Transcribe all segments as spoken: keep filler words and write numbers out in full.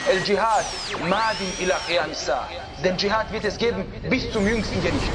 El Dschihad madin ila qiyam as-sa'a. Den Dschihad wird es geben bis zum jüngsten Gericht.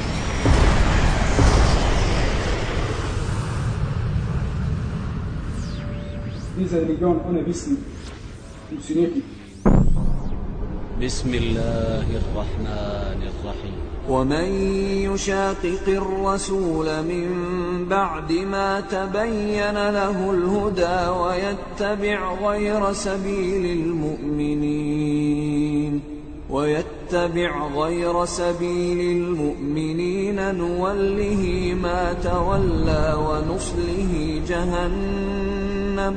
Diese Religion ohne Wissen funktioniert nicht. بسم الله الرحمن الرحيم ومن يشاقق الرسول من بعد ما تبين له الهدى ويتبع غير سبيل المؤمنين ويتبع غير سبيل المؤمنين نوله ما تولى ونصله جهنم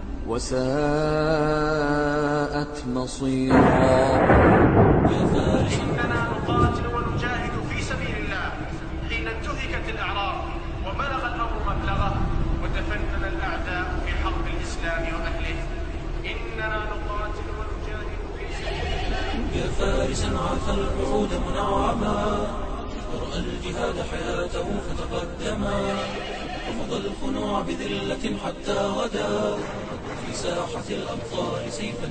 وساءت مصيرا. إننا نقاتل ونجاهد في سبيل الله حين انتهكت الأعراض وبلغ الأمر مبلغه وتفنن الأعداء في حرب الإسلام وأهله. إننا نقاتل ونجاهد في سبيل الله. يا فارسا عاف الوعود منعما ورأى الجهاد حياته فتقدما وفضى الخنوع بذلة حتى غدا في ساحة الأبطال سيفا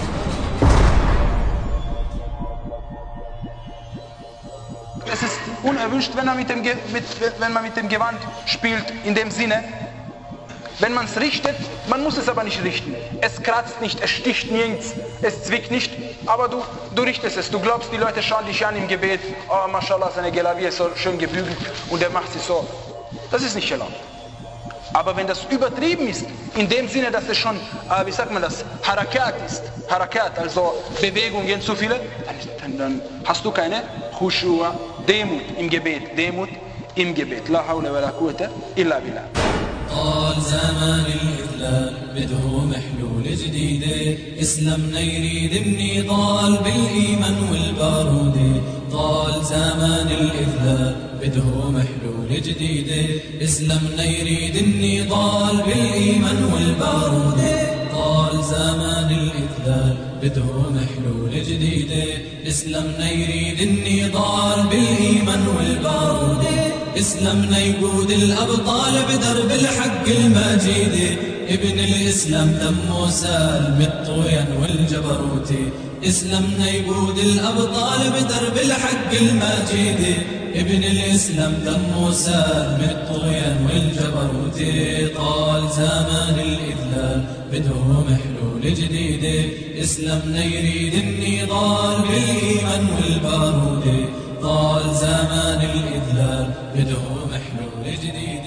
Es ist unerwünscht, wenn man mit dem, mit, wenn man mit dem Gewand spielt, in dem Sinne, wenn man es richtet, man muss es aber nicht richten. Es kratzt nicht, es sticht nirgends, es zwickt nicht, aber du, du richtest es. Du glaubst, die Leute schauen dich an im Gebet, oh, mashallah, seine Gelavier ist so schön gebügelt und er macht sie so. Das ist nicht erlaubt. Aber wenn das übertrieben ist, in dem Sinne, dass es schon, äh, wie sagt man das, Harakat ist, Harakat, also Bewegungen zu viele, dann, dann hast du keine Khushua, Demut im Gebet, Demut im Gebet. La hawla wa la quwwata illa billah. طال زمان الإذلال بده محلول جديدة إسلامنا يريد النضال بالإيمان والبارودة. طال زمان الإذلال بده محلول جديدة إسلامنا يريد النضال بالإيمان والبارودة. طال زمان الإذلال بده محلول جديدة إسلامنا يريد النضال بالإيمان والبارودة. إسلامنا يقود الأبطال بدرب الحق المجيد. ابن الإسلام دمه سال بالطغيان والجبروت. إسلامنا يقود الأبطال بدرب الحق المجيد. ابن الإسلام دمه سال بالطغيان والجبروت. طال زمان الإذلال بده محلول جديد إسلامنا يريد النضال بالإيمان والبارود. طال زمان الإذلال بده محلول جديد.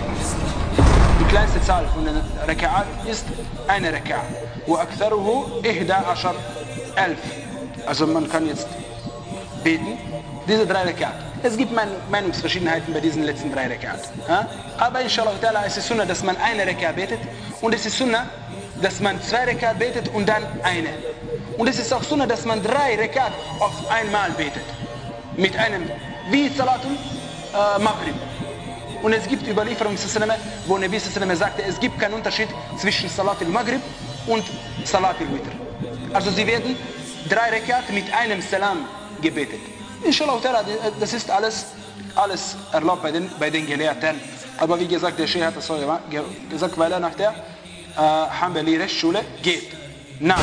Die kleinste Zahl von den Raka'at ist eine Raka'a. وأكثره إحدى عشر ألف. Also man kann jetzt beten, diese drei Raka'at. Es gibt Meinungsverschiedenheiten bei diesen letzten drei Raka'at. Aber inshallah ta'ala ist es Sunnah, dass man eine Raka'a betet. Und es ist Sunnah, dass man zwei Raka'at betet und dann eine. Und es ist auch Sunnah, dass man drei Raka'at auf einmal betet. Mit einem, wie Salatul äh, Maghrib. Und es gibt Überlieferungen, wo Nabi sagte, es gibt keinen Unterschied zwischen Salatul Maghrib und Salatul Witr. Also sie werden drei Raka'at mit einem Salam gebetet. Inshallah, das ist alles, alles erlaubt bei den, bei den Gelehrten. Aber wie gesagt, der Sheikh hat das so gesagt, weil er nach der äh, Hanbali-Rechtsschule geht. Na.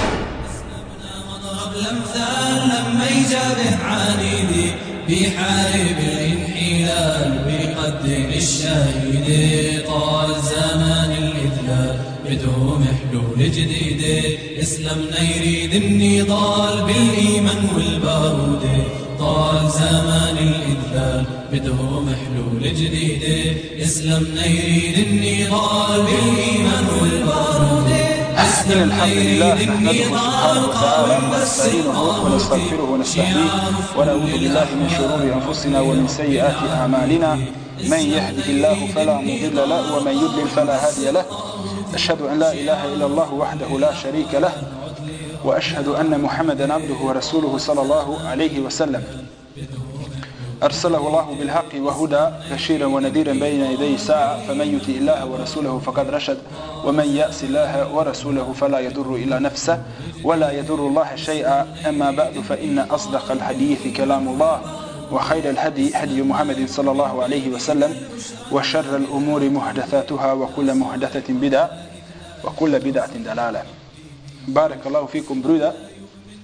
الأمثال لما يجابه عنيدي بيحارب الانحلال بيقدم الشهيد. طال زمان الإذلال بده محلول جديد إسلامنا يريد النضال بالإيمان والبارود. طال زمان الإذلال بده محلول جديد إسلامنا يريد النضال بالإيمان والبارود. إن الحمد لله نحمده سبحانه وتعالى ونستعينه ونستغفره ونستهديه ونعوذ بالله من شرور أنفسنا ومن سيئات أعمالنا. من يهده الله فلا مضل له ومن يضلل فلا هادي له. أشهد أن لا إله إلا الله وحده لا شريك له وأشهد أن محمدا عبده ورسوله صلى الله عليه وسلم. أرسله الله بالحق وهدى بشيرا ونذيرا بين يدي الساعة. فمن يطع الله ورسوله فقد رشد ومن يعص الله ورسوله فلا يضر إلا نفسه ولا يضر الله شيئا. أما بعد فإن أصدق الحديث كلام الله وخير الهدي هدي محمد صلى الله عليه وسلم وشر الأمور محدثاتها وكل محدثة بدعة وكل بدعة دلالة. بارك الله فيكم Brüder.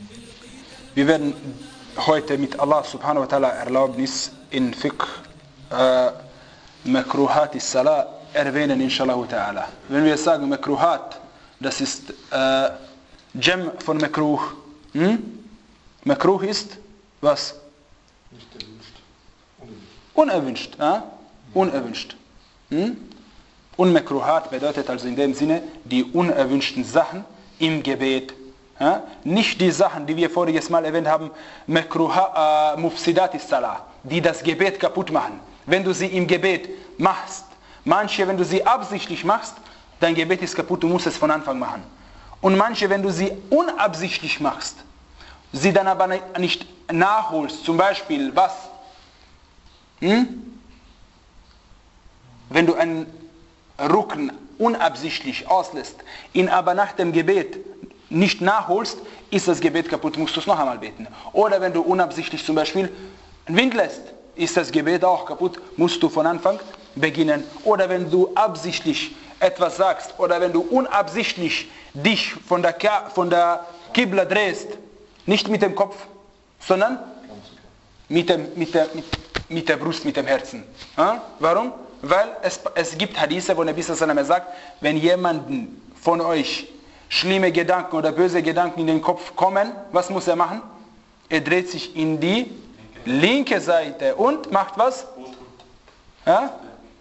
Wir werden heute mit Allah subhanahu wa ta'ala Erlaubnis in Fiqh äh, Makruhat is-Salah erwähnen, inshallah ta'ala. Wenn wir sagen Makruhat, das ist äh, Jam von Makruh. Hm? Makruh ist was? Nicht erwünscht. Unerwünscht. Ja? Unerwünscht. Hm? Und Makruhat bedeutet also in dem Sinne die unerwünschten Sachen im Gebet. Ja? Nicht die Sachen, die wir voriges Mal erwähnt haben, Makruha, äh, Mufsidat is-Salah, die das Gebet kaputt machen. Wenn du sie im Gebet machst, manche, wenn du sie absichtlich machst, dein Gebet ist kaputt, du musst es von Anfang machen. Und manche, wenn du sie unabsichtlich machst, sie dann aber nicht nachholst, zum Beispiel was? Hm? Wenn du einen Rukn unabsichtlich auslässt, ihn aber nach dem Gebet nicht nachholst, ist das Gebet kaputt, musst du es noch einmal beten. Oder wenn du unabsichtlich zum Beispiel einen Wind lässt, ist das Gebet auch kaputt, musst du von Anfang beginnen. Oder wenn du absichtlich etwas sagst, oder wenn du unabsichtlich dich von der, von der Qibla drehst, nicht mit dem Kopf, sondern mit, dem, mit, der, mit, mit der Brust, mit dem Herzen. Ja? Warum? Weil es, es gibt Hadithe, wo Nabi sallallahu alaihi wasallam sagt, wenn jemanden von euch schlimme Gedanken oder böse Gedanken in den Kopf kommen, was muss er machen? Er dreht sich in die linke Seite und macht was? Ja?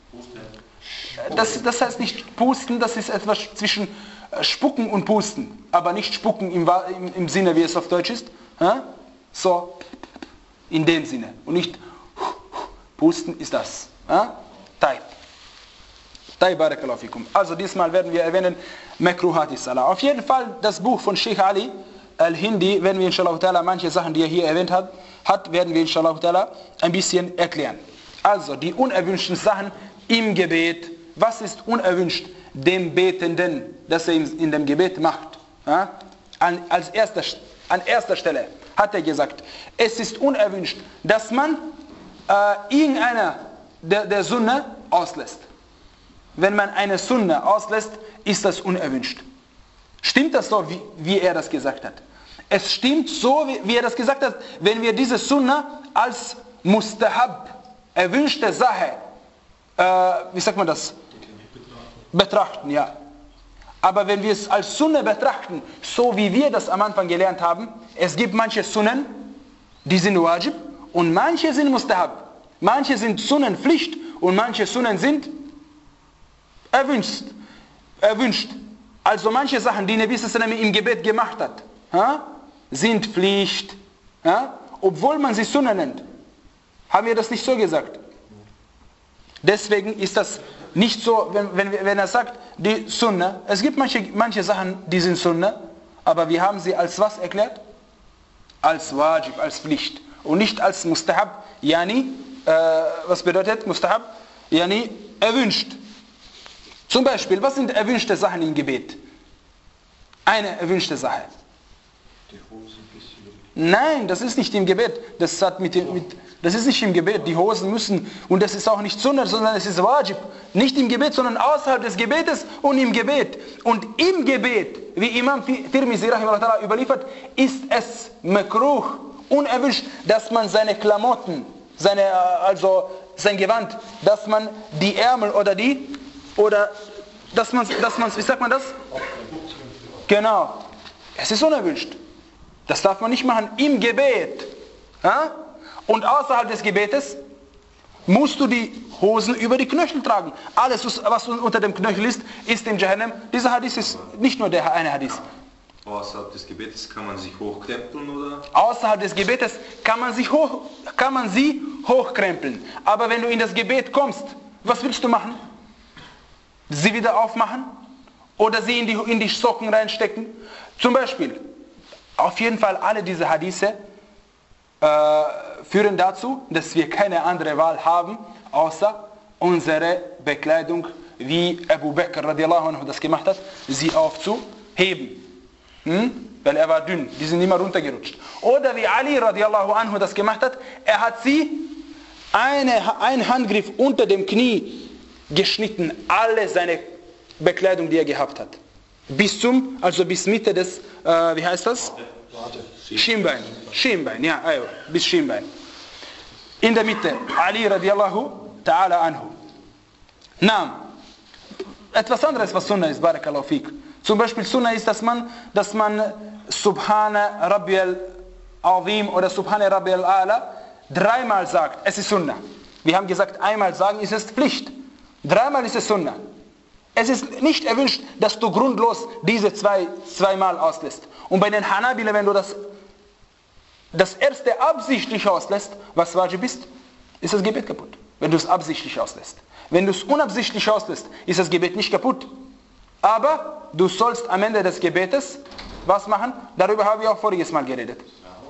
Das, das heißt nicht pusten, das ist etwas zwischen Spucken und Pusten, aber nicht Spucken im, im, im Sinne, wie es auf Deutsch ist. Ja? So, in dem Sinne. Und nicht Pusten ist das. Ja? Taib. Taib, barakallahu fikum. Also diesmal werden wir erwähnen Makruhat is-Salah. Auf jeden Fall das Buch von Sheikh Ali al-Hindi, werden wir inshallah ta'ala manche Sachen, die er hier erwähnt hat, hat werden wir inshallah ta'ala ein bisschen erklären. Also die unerwünschten Sachen im Gebet. Was ist unerwünscht dem Betenden, dass er in dem Gebet macht? Ja? An, als erster, an erster Stelle hat er gesagt, es ist unerwünscht, dass man äh, irgendeiner der, der Sunna auslässt. Wenn man eine Sunna auslässt, ist das unerwünscht. Stimmt das so, wie, wie er das gesagt hat? Es stimmt so, wie, wie er das gesagt hat, wenn wir diese Sunna als Mustahab, erwünschte Sache, äh, wie sagt man das? Betrachten, ja. Aber wenn wir es als Sunna betrachten, so wie wir das am Anfang gelernt haben, es gibt manche Sunnen, die sind Wajib und manche sind Mustahab. Manche sind Sunnen Pflicht und manche Sunnen sind erwünscht. erwünscht. Also manche Sachen, die Nabi sallallahu alaihi wasallam im Gebet gemacht hat, ha, sind Pflicht, ha, obwohl man sie Sunna nennt. Haben wir das nicht so gesagt? Deswegen ist das nicht so, wenn, wenn, wenn er sagt, die Sunna, es gibt manche, manche Sachen, die sind Sunna, aber wir haben sie als was erklärt? Als Wajib, als Pflicht und nicht als Mustahab, yani, äh, was bedeutet Mustahab? Yani, erwünscht. Zum Beispiel, was sind erwünschte Sachen im Gebet? Eine erwünschte Sache. Die Hose bis hier. Nein, das ist nicht im Gebet. Das, hat mit, mit, das ist nicht im Gebet. Die Hosen müssen, und das ist auch nicht Sunnah, sondern es ist Wajib. Nicht im Gebet, sondern außerhalb des Gebetes und im Gebet. Und im Gebet, wie Imam Tirmizi rahimahullah überliefert, ist es Makruh, unerwünscht, dass man seine Klamotten, seine, also sein Gewand, dass man die Ärmel oder die Oder dass man, dass man, wie sagt man das? Genau. Es ist unerwünscht. Das darf man nicht machen im Gebet. Ja? Und außerhalb des Gebetes musst du die Hosen über die Knöchel tragen. Alles, was unter dem Knöchel ist, ist im Jahannam. Dieser Hadith ist nicht nur der eine Hadith. Außerhalb des Gebetes kann man sich hochkrempeln, oder? Außerhalb des Gebetes kann man, sich hoch, kann man sie hochkrempeln. Aber wenn du in das Gebet kommst, was willst du machen? Sie wieder aufmachen oder sie in die, in die Socken reinstecken. Zum Beispiel, auf jeden Fall alle diese Hadithe äh, führen dazu, dass wir keine andere Wahl haben, außer unsere Bekleidung, wie Abu Bakr radiallahu anhu das gemacht hat, sie aufzuheben. Hm? Weil er war dünn, die sind immer runtergerutscht. Oder wie Ali radiallahu anhu das gemacht hat, er hat sie eine, einen Handgriff unter dem Knie geschnitten, alle seine Bekleidung, die er gehabt hat. Bis zum, also bis Mitte des, äh, wie heißt das? Schienbein. Schienbein, ja, ayo, bis Schienbein. In der Mitte, Ali radiallahu ta'ala anhu. Naam. Etwas anderes, was Sunnah ist, barakallahu fik. Zum Beispiel Sunnah ist, dass man, dass man Subhana Rabbi al-Azim oder Subhana Rabbi al-Ala dreimal sagt. Es ist Sunnah. Wir haben gesagt, einmal sagen ist es Pflicht. Dreimal ist es Sunnah. Es ist nicht erwünscht, dass du grundlos diese zwei zweimal auslässt. Und bei den Hanabila, wenn du das, das erste absichtlich auslässt, was Wajib ist, ist das Gebet kaputt. Wenn du es absichtlich auslässt. Wenn du es unabsichtlich auslässt, ist das Gebet nicht kaputt. Aber du sollst am Ende des Gebetes was machen? Darüber haben wir auch voriges Mal geredet.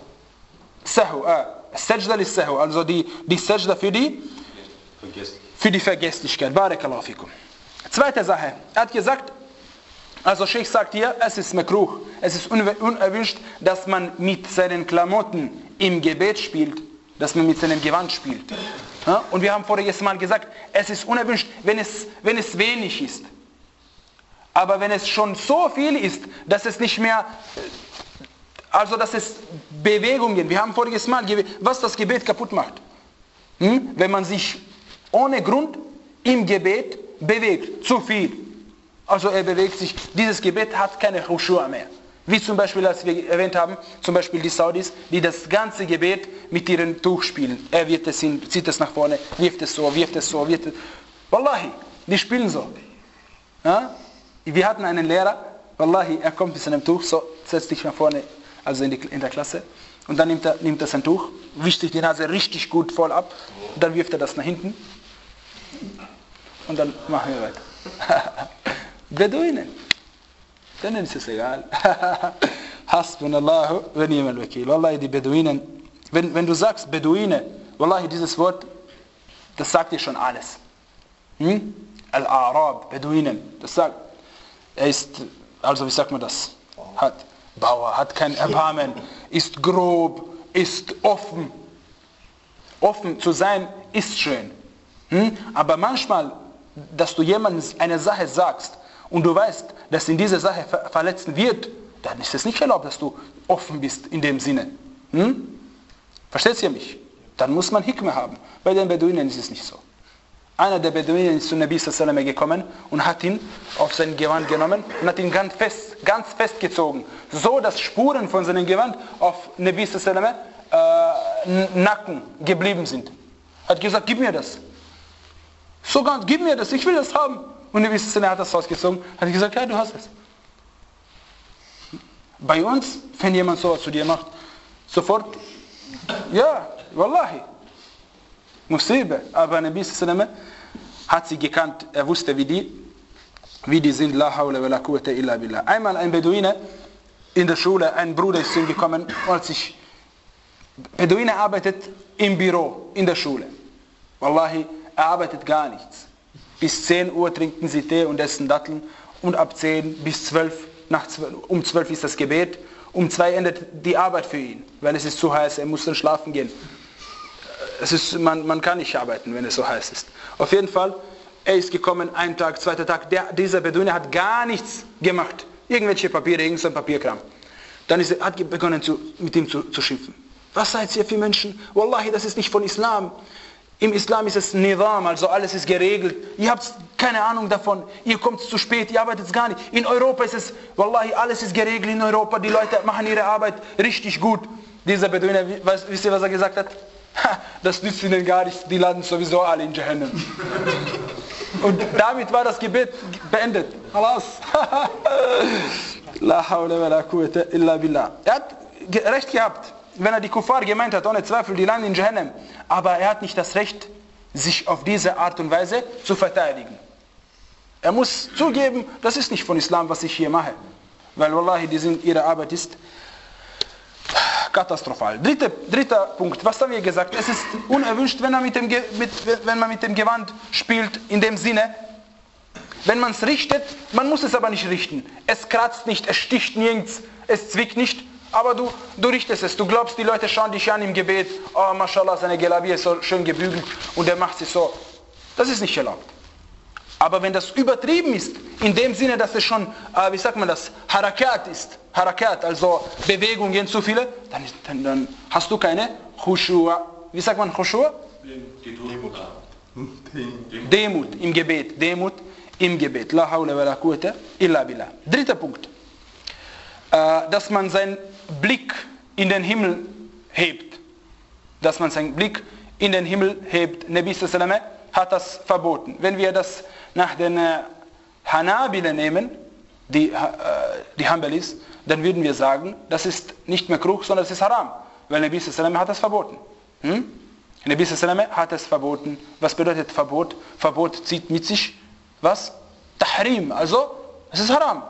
Sahu, äh, Sajda lis Sahu, also die, die Sajda für die, für die Vergesslichkeit. Barakallahu fikum. Zweite Sache, er hat gesagt, also Sheikh sagt hier, es ist makruh, es ist unerwünscht, dass man mit seinen Klamotten im Gebet spielt, dass man mit seinem Gewand spielt. Ja? Und wir haben voriges Mal gesagt, es ist unerwünscht, wenn es, wenn es wenig ist. Aber wenn es schon so viel ist, dass es nicht mehr, also dass es Bewegungen, wir haben voriges Mal, was das Gebet kaputt macht. Hm? Wenn man sich ohne Grund im Gebet bewegt, zu viel. Also er bewegt sich, dieses Gebet hat keine Khushu' mehr. Wie zum Beispiel, als wir erwähnt haben, zum Beispiel die Saudis, die das ganze Gebet mit ihrem Tuch spielen. Er wird es hin, zieht es nach vorne, wirft es so, wirft es so, wirft es. Wallahi, die spielen so. Ja? Wir hatten einen Lehrer, Wallahi, er kommt mit seinem Tuch, so, setzt sich nach vorne, also in, die, in der Klasse, und dann nimmt er, nimmt er sein Tuch, wischt sich die Nase richtig gut voll ab, und dann wirft er das nach hinten, und dann machen wir weiter. Beduinen, denen ist es egal. Hasbunallahu wa ni'mal wakil. Wallahi, die Beduinen, wenn, wenn du sagst Beduine, Wallahi, dieses Wort, das sagt dir schon alles. Hm? Al-A'rab, Beduinen, das sagt, er ist, also wie sagt man das? Hat Bauer, hat kein Erbarmen, ist grob, ist offen. Offen zu sein ist schön. Hm? Aber manchmal, dass du jemandem eine Sache sagst und du weißt, dass in dieser Sache ver- verletzt wird, dann ist es nicht erlaubt, dass du offen bist in dem Sinne. Hm? Versteht ihr mich? Dann muss man Hikmah haben. Bei den Beduinen ist es nicht so. Einer der Beduinen ist zu Nabi sallallahu alaihi wasallam gekommen und hat ihn auf sein Gewand genommen und hat ihn ganz fest, ganz festgezogen, so dass Spuren von seinem Gewand auf Nabi sallallahu alaihi wasallam äh, Nacken geblieben sind. Hat gesagt, gib mir das. Sogar, gib mir das, ich will das haben. Und Nabi sallallahu alaihi wasallam hat das rausgezogen, hat gesagt, ja, du hast es. Bei uns, wenn jemand sowas zu dir macht, sofort, ja, Wallahi, Musibe. Aber Nabi sallallahu alaihi wasallam hat sie gekannt, er wusste, wie die, wie die sind, la hawla wa la quwwata illa billah. Einmal ein Beduine in der Schule, ein Bruder ist zu ihm gekommen, und sich, Beduine arbeitet im Büro, in der Schule. Wallahi, er arbeitet gar nichts. Bis zehn Uhr trinken sie Tee und essen Datteln, und ab zehn bis zwölf, nach zwölf, um zwölf ist das Gebet, um zwei endet die Arbeit für ihn, weil es ist zu heiß, er muss dann schlafen gehen. Es ist, man, man kann nicht arbeiten, wenn es so heiß ist. Auf jeden Fall, er ist gekommen, ein Tag, zweiter Tag, der, dieser Beduine hat gar nichts gemacht. Irgendwelche Papiere, irgendein Papierkram. Dann ist er, hat er begonnen, zu, mit ihm zu, zu schimpfen. Was seid ihr für Menschen? Wallahi, das ist nicht von Islam. Im Islam ist es Nidam, also alles ist geregelt. Ihr habt keine Ahnung davon. Ihr kommt zu spät, ihr arbeitet gar nicht. In Europa ist es, Wallahi, alles ist geregelt in Europa. Die Leute machen ihre Arbeit richtig gut. Dieser Beduine, wisst ihr, was er gesagt hat? Das nützt ihnen gar nichts, die landen sowieso alle in Jahannam. Und damit war das Gebet beendet. Alas. La hawla wa la quwwata illa billah. Er hat recht gehabt, wenn er die Kuffar gemeint hat, ohne Zweifel, die landen in Jahannam. Aber er hat nicht das Recht, sich auf diese Art und Weise zu verteidigen. Er muss zugeben, das ist nicht von Islam, was ich hier mache. Weil Wallahi, die sind, ihre Arbeit ist katastrophal. Dritte, dritter Punkt, was haben wir gesagt? Es ist unerwünscht, wenn man mit dem, mit, wenn man mit dem Gewand spielt, in dem Sinne, wenn man es richtet, man muss es aber nicht richten. Es kratzt nicht, es sticht nirgends, es zwickt nicht, aber du, du richtest es. Du glaubst, die Leute schauen dich an im Gebet, oh, mashallah, seine Gelabie ist so schön gebügelt und er macht sich so. Das ist nicht erlaubt. Aber wenn das übertrieben ist, in dem Sinne, dass es schon, äh, wie sagt man das, Harakat ist, Harakat, also Bewegungen zu viele, dann, dann, dann hast du keine Khushua. Wie sagt man Khushua? Demut. Demut im Gebet. Demut im Gebet. La hawla wa la quwwata illa billah. Dritter Punkt. Äh, dass man seinen Blick in den Himmel hebt. Dass man seinen Blick in den Himmel hebt. Nabi sallallahu alaihi wasallam hat das verboten. Wenn wir das nach den äh, Hanabila nehmen, die, äh, die Hanbalis, dann würden wir sagen, das ist nicht Makruh, sondern das ist Haram. Weil Nabi sallallahu alaihi wasallam hat das verboten. Hm? Nabi sallallahu alaihi wasallam hat es verboten. Was bedeutet Verbot? Verbot zieht mit sich was? Tahrim, also es ist Haram.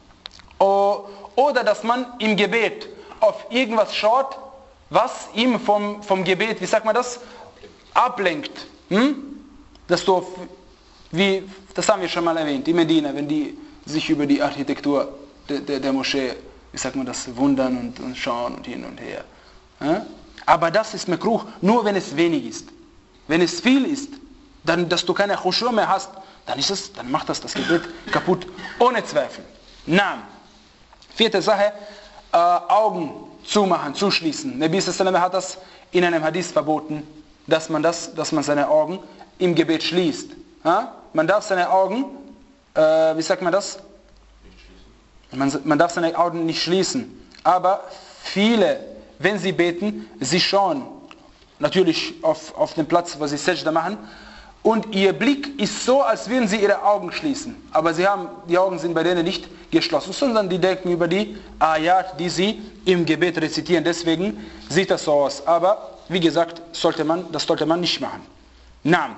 O, oder dass man im Gebet auf irgendwas schaut, was ihm vom, vom Gebet, wie sagt man das, ablenkt. Hm? Dass du, wie, das haben wir schon mal erwähnt, die Medina, wenn die sich über die Architektur der, der, der Moschee, wie sagt man das, wundern und, und schauen und hin und her. Ja? Aber das ist Makruh, nur wenn es wenig ist. Wenn es viel ist, dann, dass du keine Khushu' mehr hast, dann, ist es, dann macht das das Gebet kaputt, ohne Zweifel. Naam. Vierte Sache, äh, Augen zumachen, zuschließen. Nabi sallallahu alaihi wasallam hat das in einem Hadith verboten, dass man, das, dass man seine Augen im Gebet schließt. Ja? Man darf seine Augen, äh, wie sagt man das? Man, man darf seine Augen nicht schließen. Aber viele, wenn sie beten, sie schauen natürlich auf, auf den Platz, wo sie Sajda machen. Und ihr Blick ist so, als würden sie ihre Augen schließen. Aber sie haben, die Augen sind bei denen nicht geschlossen, sondern die denken über die Ayat, die sie im Gebet rezitieren. Deswegen sieht das so aus. Aber wie gesagt, sollte man, das sollte man nicht machen. Naam.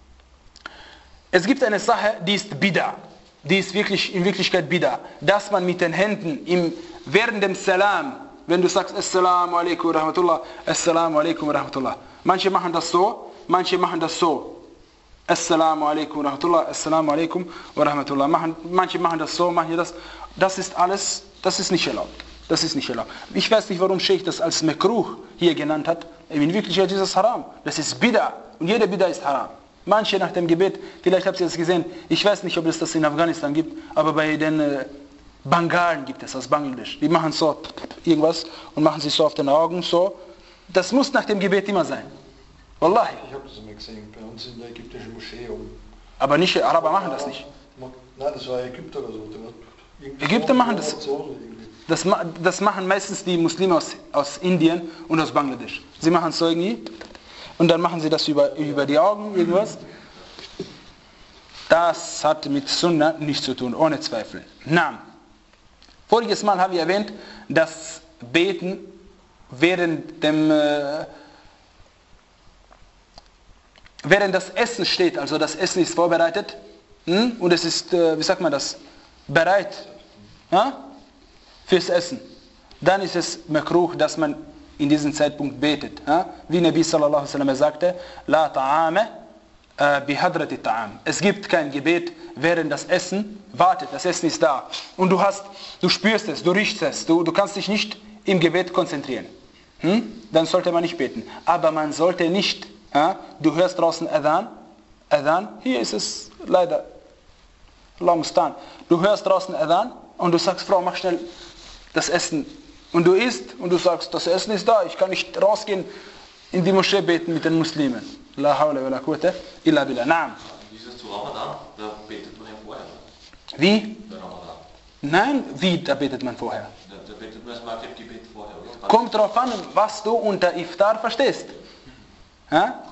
Es gibt eine Sache, die ist Bida. Die ist wirklich, in Wirklichkeit Bida. Dass man mit den Händen im, während dem Salam, wenn du sagst Assalamu alaikum wa rahmatullah, Assalamu alaikum wa rahmatullah. Manche machen das so, manche machen das so. Assalamu alaikum wa rahmatullah, Assalamu alaikum wa rahmatullah. Machen, manche machen das so, manche das. Das ist alles, das ist nicht erlaubt. Das ist nicht erlaubt. Ich weiß nicht, warum Sheikh das als Makruh hier genannt hat. In Wirklichkeit ist es Haram. Das ist Bida. Und jede Bida ist Haram. Manche nach dem Gebet, vielleicht habt ihr das gesehen, ich weiß nicht, ob es das in Afghanistan gibt, aber bei den äh, Bangalen gibt es aus Bangladesch. Die machen so irgendwas und machen sich so auf den Augen so. Das muss nach dem Gebet immer sein. Wallahi. Ich habe das immer gesehen, bei uns in der ägyptischen Moschee. Um Aber nicht, Araber machen das nicht. Nein, das war Ägypter oder so. Ägypter machen das. Das, das machen meistens die Muslime aus, aus Indien und aus Bangladesch. Sie machen es so irgendwie und dann machen sie das über, über die Augen, irgendwas. Das hat mit Sunna nichts zu tun, ohne Zweifel. Naam. Voriges Mal haben wir erwähnt, dass Beten während dem äh, während das Essen steht, also das Essen ist vorbereitet hm, und es ist, äh, wie sagt man das, bereit ja, fürs Essen. Dann ist es Makruh, dass man in diesem Zeitpunkt betet. Ja? Wie Nabi sallallahu alaihi wasallam sagte, La ta'ame äh, bihadrati ta'am. Es gibt kein Gebet, während das Essen wartet. Das Essen ist da. Und du hast, du spürst es, du riechst es, du, du kannst dich nicht im Gebet konzentrieren. Hm? Dann sollte man nicht beten. Aber man sollte nicht, ja? Du hörst draußen Adhan, Adhan, hier ist es leider, Allah mustan. Du hörst draußen Adhan und du sagst, Frau, mach schnell das Essen. Und du isst und du sagst, das Essen ist da, ich kann nicht rausgehen in die Moschee beten mit den Muslimen. La hawla wa la quwwata illa billah. Naam. Dieses zu Ramadan, da betet man ja vorher. Wie? Bei Ramadan. Nein, wie, da betet man vorher? Da, da betet man das Maghrib-Gebet vorher, oder? Kommt drauf an, was du unter Iftar verstehst. Ja?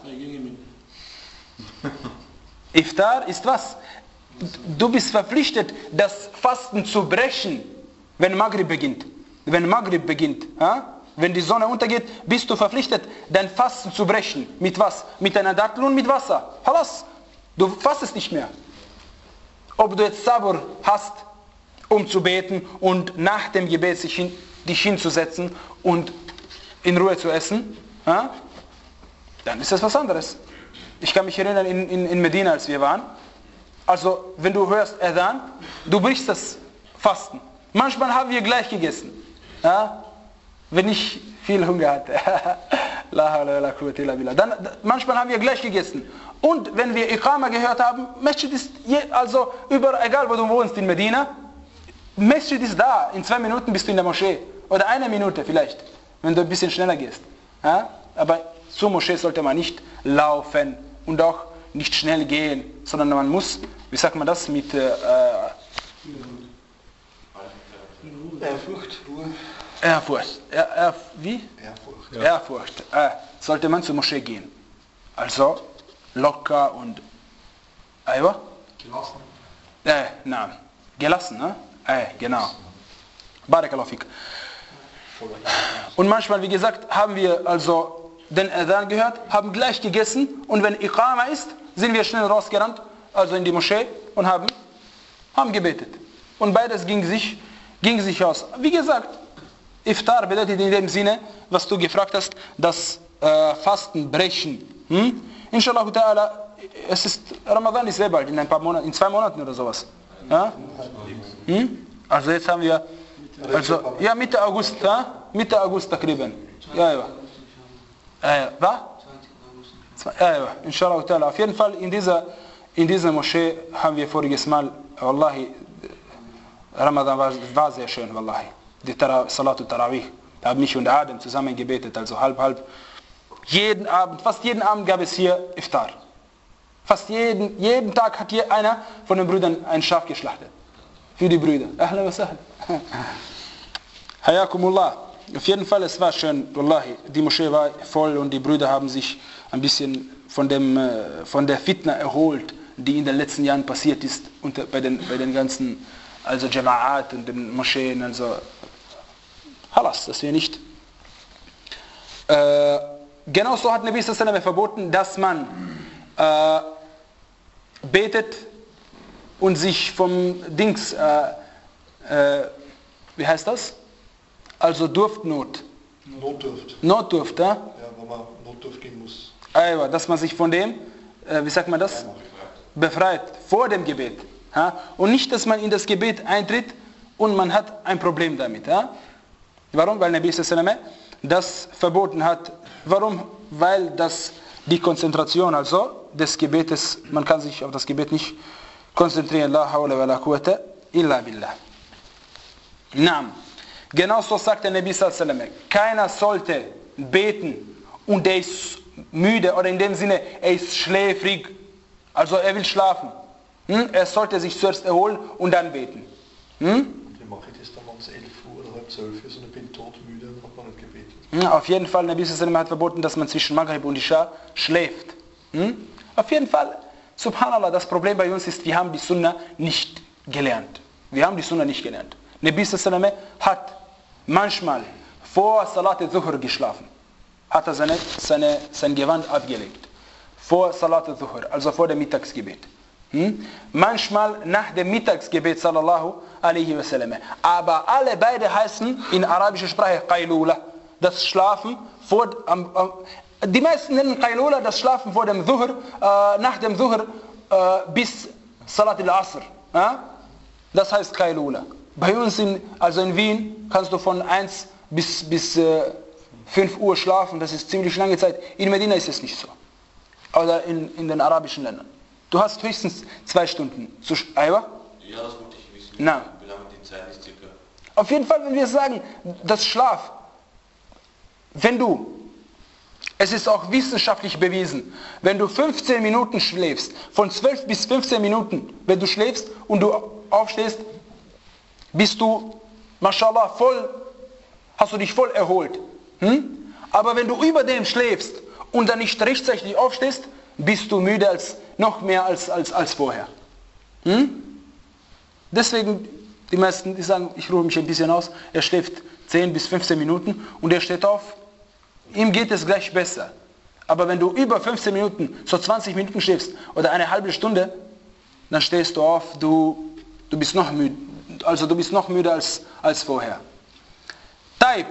Iftar ist was? Du bist verpflichtet, das Fasten zu brechen, wenn Maghrib beginnt. Wenn Maghrib beginnt, ja? Wenn die Sonne untergeht, bist du verpflichtet, dein Fasten zu brechen. Mit was? Mit einer Dattel und mit Wasser. Halas. Du fastest nicht mehr. Ob du jetzt Sabr hast, um zu beten und nach dem Gebet sich hin, dich hinzusetzen und in Ruhe zu essen, ja? Dann ist das was anderes. Ich kann mich erinnern, in, in, in Medina, als wir waren, also wenn du hörst Adhan, du brichst das Fasten. Manchmal haben wir gleich gegessen, ja? Wenn ich viel Hunger hatte. La hawla wala quwwata illa billah. Dann, manchmal haben wir gleich gegessen. Und wenn wir Iqama gehört haben, Masjid ist, je, also über, egal wo du wohnst in Medina, Masjid ist da. In zwei Minuten bist du in der Moschee. Oder eine Minute vielleicht, wenn du ein bisschen schneller gehst. Ja? Aber zur Moschee sollte man nicht laufen und auch nicht schnell gehen, sondern man muss, wie sagt man das, mit äh, Ehrfurcht, Ruhe. Ehrfurcht. Er, er, wie? Ehrfurcht. Ja. Ehrfurcht. Äh, sollte man zur Moschee gehen. Also locker und Aywa? Gelassen. Äh, nein. Gelassen, ne? Äh, genau. Barakallahu fik. Und manchmal, wie gesagt, haben wir also den Adhan gehört, haben gleich gegessen und wenn Iqama ist, sind wir schnell rausgerannt, also in die Moschee und haben, haben gebetet. Und beides ging sich, ging sich aus. Wie gesagt, Iftar bedeutet in dem Sinne, was du gefragt hast, das äh, Fasten brechen. Hm? Inshallah ta'ala, es ist, Ramadan ist sehr bald, in ein paar Monaten, in zwei Monaten oder sowas. Ja? Hm? Also jetzt haben wir, also, ja, Mitte August, ja? Mitte August takriban. Ja, ja. Ja, was? Ja, ja, inshallah ta'ala. Auf jeden Fall in dieser, in dieser Moschee haben wir voriges Mal, wallahi, Ramadan war, war sehr schön, wallahi. Die Tara, Salatu Tarawih. Da haben ich und Adam zusammen gebetet, also halb, halb. Jeden Abend, fast jeden Abend gab es hier Iftar. Fast jeden, jeden Tag hat hier einer von den Brüdern ein Schaf geschlachtet. Für die Brüder. Ahlan wa sahlan. Hayakumullah. Auf jeden Fall, es war schön, wallahi. Die Moschee war voll und die Brüder haben sich ein bisschen von, dem, von der Fitna erholt, die in den letzten Jahren passiert ist unter, bei, den, bei den ganzen also Jama'at und den Moscheen. Also, halas, dass wir nicht. Äh, genauso hat Nabi sallallahu alaihi wasallam verboten, dass man äh, betet und sich vom Dings, äh, äh, wie heißt das? Also Durftnot. Notdurft. Notdurft, ja? Ja, wenn man Notdurft gehen muss. Aywa, dass man sich von dem, äh, wie sagt man das? Befreit. Vor dem Gebet. Ja? Und nicht, dass man in das Gebet eintritt und man hat ein Problem damit. Ja? Warum? Weil Nabi sallallahu alaihi wasallam das verboten hat. Warum? Weil das die Konzentration also des Gebetes, man kann sich auf das Gebet nicht konzentrieren. La hawla wa la quwwata illa billah. Naam. Genauso sagt der Nabi sallallahu alaihi wasallam, keiner sollte beten und er ist müde oder in dem Sinne, er ist schläfrig, also er will schlafen. Hm? Er sollte sich zuerst erholen und dann beten. Hm? Wie mache ich das dann, wenn es elf Uhr oder halb zwölf ist und ich bin todmüde und habe noch nicht gebetet? Hm? Auf jeden Fall, Nabi sallallahu alaihi wasallam hat verboten, dass man zwischen Maghrib und Isha schläft. Hm? Auf jeden Fall, subhanallah, das Problem bei uns ist, wir haben die Sunna nicht gelernt. Wir haben die Sunna nicht gelernt. Nabi sallallahu alaihi wasallam hat manchmal vor Salat al-Zuhr geschlafen. Hat er seine, seine, sein Gewand abgelegt. Vor Salat al-Zuhr, also vor dem Mittagsgebet. Hm? Manchmal nach dem Mittagsgebet, sallallahu alaihi wasallam. Aber alle beide heißen in arabischer Sprache Qailula. Das Schlafen vor, am, am, die meisten nennen Qailula das Schlafen vor dem Zuhr, äh, nach dem Zuhr äh, bis Salat al-Asr. Äh? Das heißt Qailula. Bei uns, in, also in Wien, kannst du von eins bis, bis äh, fünf Uhr schlafen, das ist ziemlich lange Zeit. In Medina ist es nicht so. Oder in, in den arabischen Ländern. Du hast höchstens zwei Stunden zu Aywa? Ja, das wollte ich wissen. Na. Wie lange die Zeit ist circa? Auf jeden Fall, wenn wir sagen, das Schlaf, wenn du, es ist auch wissenschaftlich bewiesen, wenn du fünfzehn Minuten schläfst, von zwölf bis fünfzehn Minuten, wenn du schläfst und du aufstehst, bist du, mashallah, voll, hast du dich voll erholt. Hm? Aber wenn du über dem schläfst und dann nicht rechtzeitig aufstehst, bist du müde als, noch mehr als, als, als vorher. Hm? Deswegen, die meisten, die sagen, ich ruhe mich ein bisschen aus, er schläft zehn bis fünfzehn Minuten und er steht auf, ihm geht es gleich besser. Aber wenn du über fünfzehn Minuten, so zwanzig Minuten schläfst oder eine halbe Stunde, dann stehst du auf, du, du bist noch müde. Also du bist noch müde als, als vorher. Taib.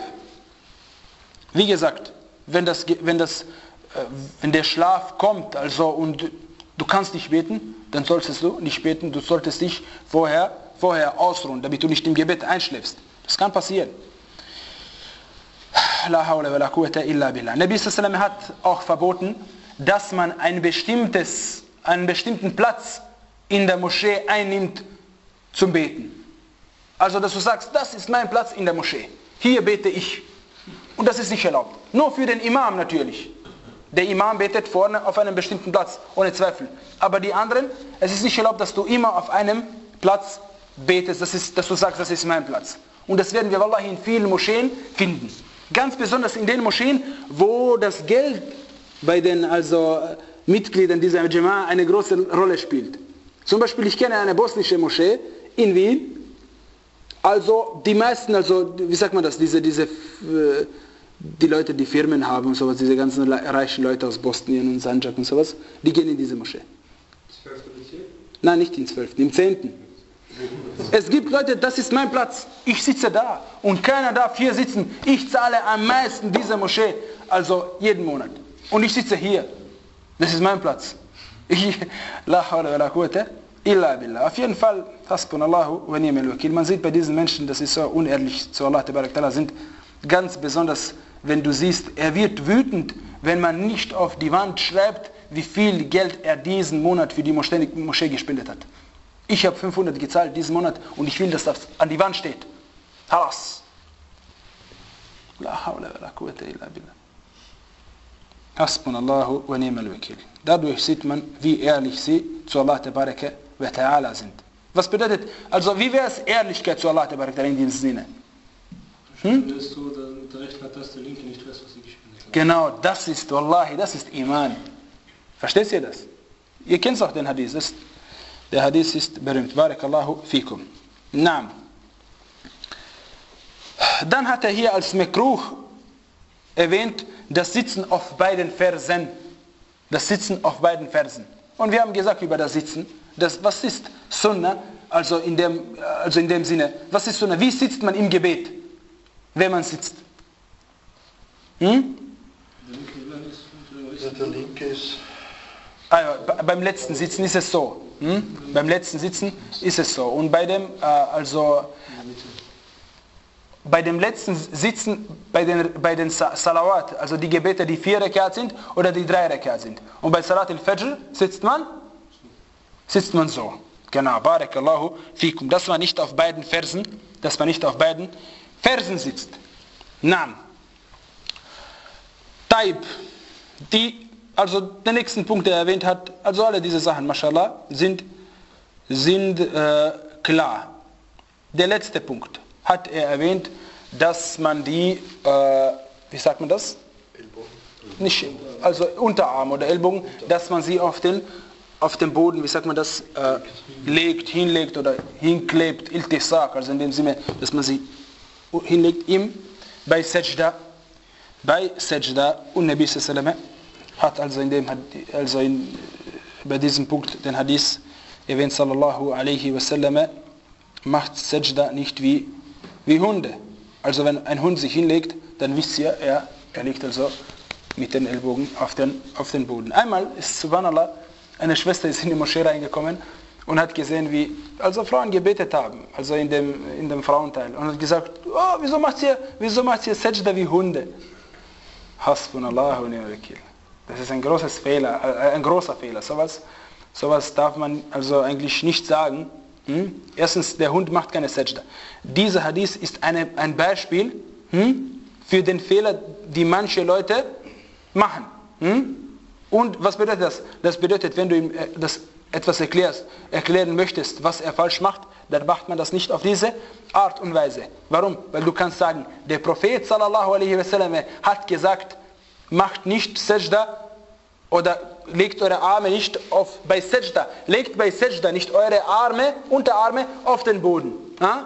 Wie gesagt, wenn, das, wenn, das, wenn der Schlaf kommt also und du kannst nicht beten, dann solltest du nicht beten, du solltest dich vorher, vorher ausruhen, damit du nicht im Gebet einschläfst. Das kann passieren. La hawla wa la quwwata illa billah. Nabi sallallahu alaihi wasallam hat auch verboten, dass man ein bestimmtes, einen bestimmten Platz in der Moschee einnimmt zum Beten. Also, dass du sagst, das ist mein Platz in der Moschee. Hier bete ich. Und das ist nicht erlaubt. Nur für den Imam natürlich. Der Imam betet vorne auf einem bestimmten Platz, ohne Zweifel. Aber die anderen, es ist nicht erlaubt, dass du immer auf einem Platz betest, das ist, dass du sagst, das ist mein Platz. Und das werden wir wallahi in vielen Moscheen finden. Ganz besonders in den Moscheen, wo das Geld bei den also Mitgliedern dieser Jama'a eine große Rolle spielt. Zum Beispiel, ich kenne eine bosnische Moschee in Wien. Also die meisten, also wie sagt man das, diese, diese, die Leute, die Firmen haben und sowas, diese ganzen reichen Leute aus Bosnien und Sanjak und sowas, die gehen in diese Moschee. zwölften Bezirk? Nein, nicht im zwölften, im zehnten Es gibt Leute, das ist mein Platz, ich sitze da und keiner darf hier sitzen. Ich zahle am meisten diese Moschee, also jeden Monat. Und ich sitze hier, das ist mein Platz. Ich, la hawla wa la quwwata illa billah. Auf jeden Fall, hasbunallahu wa ni'mal wakil. Man sieht bei diesen Menschen, dass sie so unehrlich zu Allah tabarak ta'ala sind, ganz besonders, wenn du siehst, er wird wütend, wenn man nicht auf die Wand schreibt, wie viel Geld er diesen Monat für die Moschee, Moschee gespendet hat. Ich habe fünfhundert gezahlt diesen Monat und ich will, dass das an die Wand steht. Halas. La hawla wa la quwwata illa billah. Hasbunallahu wa ni'mal wakil. Dadurch sieht man, wie ehrlich sie zu Allah tabaraka wa ta'ala sind. Was bedeutet, also wie wäre es Ehrlichkeit zu Allah tabaraka in diesem Sinne? Hm? Dass du der Rechte hat, dass der Linke nicht weiß, was sie gespendet hat. Genau, das ist, Wallahi, das ist Iman. Versteht ihr das? Ihr kennt auch den Hadith. Das, der Hadith ist berühmt. Barakallahu fikum. Naam. Dann hat er hier als Mekruh erwähnt, das Sitzen auf beiden Fersen. Das Sitzen auf beiden Fersen. Und wir haben gesagt über das Sitzen, das, was ist Sunnah, also in, dem, also in dem Sinne, was ist Sunnah? Wie sitzt man im Gebet, wenn man sitzt? Hm? Der linke ist... Ah ja, beim letzten Sitzen ist es so. Hm? Beim letzten Sitzen ist es so. Und bei dem, äh, also... Bei dem letzten Sitzen, bei den, bei den Salawat, also die Gebete, die vier Rakat sind oder die drei Rakat sind. Und bei Salat al-Fajr sitzt man, sitzt man so. Genau, Barakallahu fikum. Dass man nicht auf beiden Fersen, dass man nicht auf beiden Fersen sitzt. Naam. Taib. Die, also der nächsten Punkt, der er erwähnt hat, also alle diese Sachen, mashallah, sind, sind äh, klar. Der letzte Punkt hat er erwähnt, dass man die, äh, wie sagt man das? Ellbogen. Nicht, also Unterarm oder Ellbogen, dass man sie auf den, auf den Boden, wie sagt man das, äh, legt, hinlegt oder hinklebt, iltisaq, also in dem Sinne, dass man sie hinlegt, ihm bei Sajda, bei Sajda, und Nabi sallallahu alaihi wasallam hat also, in dem, also in, bei diesem Punkt den Hadith erwähnt, sallallahu alaihi wasallam, macht Sajda nicht wie wie Hunde. Also wenn ein Hund sich hinlegt, dann wisst ihr, er, er liegt also mit den Ellbogen auf den, auf den Boden. Einmal ist, subhanallah, eine Schwester ist in die Moschee reingekommen und hat gesehen, wie also Frauen gebetet haben, also in dem, in dem Frauenteil. Und hat gesagt, oh, wieso macht ihr, wieso macht ihr Sajda wie Hunde? Hasbunallahu wa ni'mal wakil. Das ist ein großes Fehler, ein großer Fehler. Sowas, sowas darf man also eigentlich nicht sagen. Hm? Erstens, der Hund macht keine Sajda. Dieser Hadith ist eine, ein Beispiel hm, für den Fehler, die manche Leute machen. Hm? Und was bedeutet das? Das bedeutet, wenn du ihm das etwas erklärst, erklären möchtest, was er falsch macht, dann macht man das nicht auf diese Art und Weise. Warum? Weil du kannst sagen, der Prophet sallallahu alaihi wasallam hat gesagt, macht nicht Sajda oder legt eure Arme nicht auf, bei Sajda, legt bei Sajda nicht eure Arme, Unterarme auf den Boden. Ha?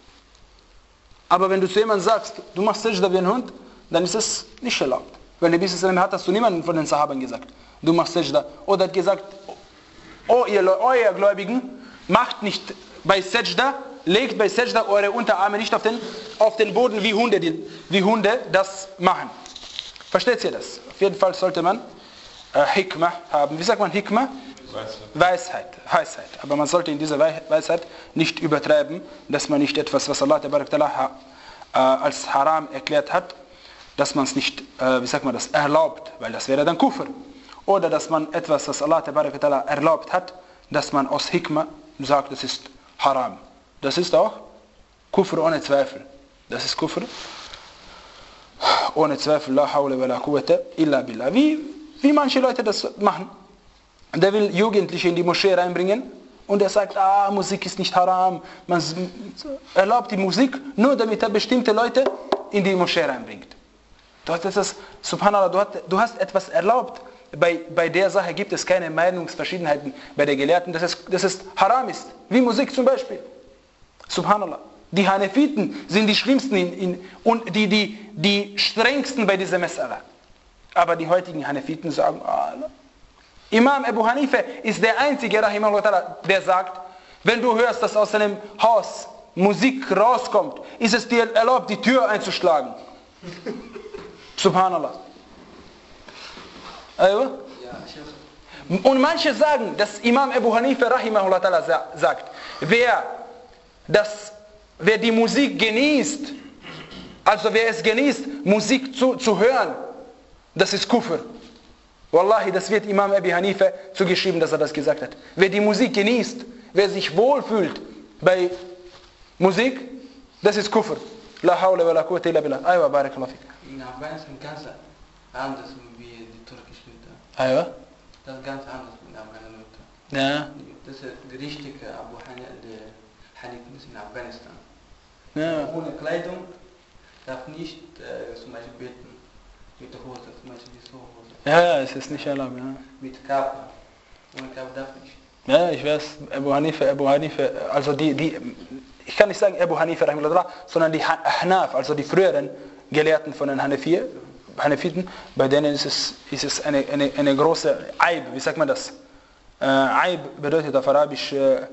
Aber wenn du zu jemandem sagst, du machst Sajda wie ein Hund, dann ist es nicht erlaubt. Weil Nabi sallallahu alaihi wasallam hat das zu niemandem von den Sahabern gesagt. Du machst Sajda. Oder hat gesagt, oh ihr, oh ihr Gläubigen, macht nicht bei Sajda, legt bei Sajda eure Unterarme nicht auf den, auf den Boden wie Hunde, die, wie Hunde das machen. Versteht ihr das? Auf jeden Fall sollte man Hikmah haben. Wie sagt man Hikmah? Weisheit. Weisheit. Weisheit. Aber man sollte in dieser Weisheit nicht übertreiben, dass man nicht etwas, was Allah als Haram erklärt hat, dass man es nicht, äh, wie sagt man das, erlaubt, weil das wäre dann Kufr. Oder dass man etwas, das Allah Ta'ala erlaubt hat, dass man aus Hikmah sagt, das ist haram. Das ist auch Kufr ohne Zweifel. Das ist Kufr ohne Zweifel. La hawla wa la quwwata illa billah. Wie, wie manche Leute das machen. Der will Jugendliche in die Moschee reinbringen und er sagt, ah, Musik ist nicht haram. Man erlaubt die Musik nur, damit er bestimmte Leute in die Moschee reinbringt. Dort ist es, subhanallah, du hast, du hast etwas erlaubt. Bei, bei der Sache gibt es keine Meinungsverschiedenheiten bei den Gelehrten, dass es, dass es haram ist. Wie Musik zum Beispiel. Subhanallah. Die Hanefiten sind die schlimmsten in, in, und die, die, die strengsten bei dieser Mas'ala. Aber die heutigen Hanefiten sagen, ah, Imam Abu Hanifa ist der einzige, der sagt, wenn du hörst, dass aus einem Haus Musik rauskommt, ist es dir erlaubt, die Tür einzuschlagen. Subhanallah. Und manche sagen, dass Imam Abu Hanifa rahimahullah sagt, wer, das, wer die Musik genießt, also wer es genießt, Musik zu, zu hören, das ist Kufr. Wallahi, das wird Imam Abu Hanifa zugeschrieben, dass er das gesagt hat. Wer die Musik genießt, wer sich wohlfühlt bei Musik, das ist Kufr. La hawla wa la quwwata illa billah. Aywa, barakallahu fik. In Afghanistan ganz anders wie die türkischen Leute. Aywa. Das ist ganz anders mit afghanischen Leuten. Ja. Das ist die richtige Abu Hanifis in Afghanistan. Ja. Ohne Kleidung darf nicht äh, zum Beispiel beten. Mit der Hose, zum Beispiel die so Hose. Ja, ja, es ist nicht erlaubt. Ja. Mit Kappe. Ohne Kappe darf nicht. Ja, ich weiß, Abu Hanifa, Abu Hanifa, also die, die, ich kann nicht sagen Abu Hanifa, sondern die Ahnaf, also die früheren Gelehrten von den Hanafir, Hanafiten, bei denen ist es, ist es eine, eine, eine große Aib, wie sagt man das? Äh, Aib bedeutet auf Arabisch, äh,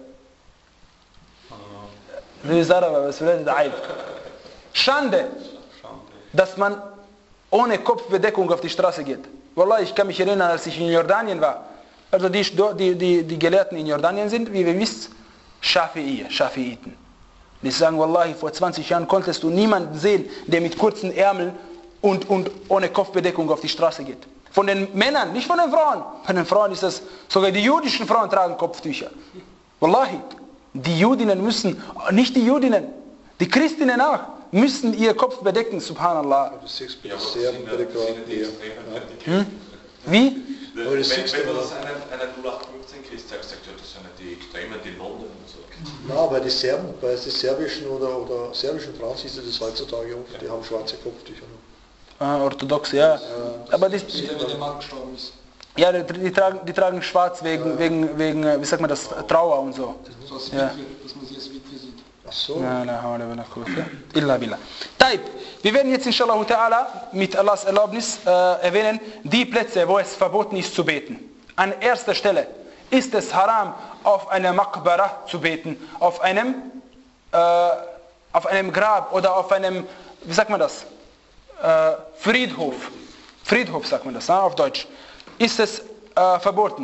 was bedeutet Aib? Schande, dass man ohne Kopfbedeckung auf die Straße geht. Wallah, ich kann mich erinnern, als ich in Jordanien war, also die, die, die, die Gelehrten in Jordanien sind, wie wir wissen, Schafi'iyya, Schafi'iten. Die sagen, Wallahi, vor zwanzig Jahren konntest du niemanden sehen, der mit kurzen Ärmeln und, und ohne Kopfbedeckung auf die Straße geht. Von den Männern, nicht von den Frauen. Von den Frauen ist das, sogar die jüdischen Frauen tragen Kopftücher. Wallahi, die Judinnen müssen, nicht die Judinnen, die Christinnen auch, müssen ihr Kopf bedecken, subhanallah. Du siehst bei den Serben bei der Kroaten eher. Hm? Wie? Aber das wenn, siehst wenn du du das einen, einen null acht fünfzehn Christ sagst, sagt ja, das sind ja die Extremen, die in London und so. Nein, bei den Serben, bei den serbischen oder, oder serbischen Frauen siehst du das heutzutage oft, die haben schwarze Kopftücher. Ah, orthodox, ja. Ja. Aber die, Wenn der Mann gestorben ist. ja, die, die, tragen, die tragen schwarz wegen, wegen, wegen, wie sagt man das, Trauer und so. So als Ja. Witwe, dass man sie als Witwe sieht. Ach so. Ja, la hawla wa la quwwata illa billah. Taib, wir werden jetzt inshallah ta'ala mit Allahs Erlaubnis äh, erwähnen, die Plätze, wo es verboten ist zu beten. An erster Stelle ist es haram, auf einer Maqbara zu beten, auf einem, äh, auf einem Grab oder auf einem, wie sagt man das, äh, Friedhof. Friedhof sagt man das, ja, auf Deutsch. Ist es äh, verboten.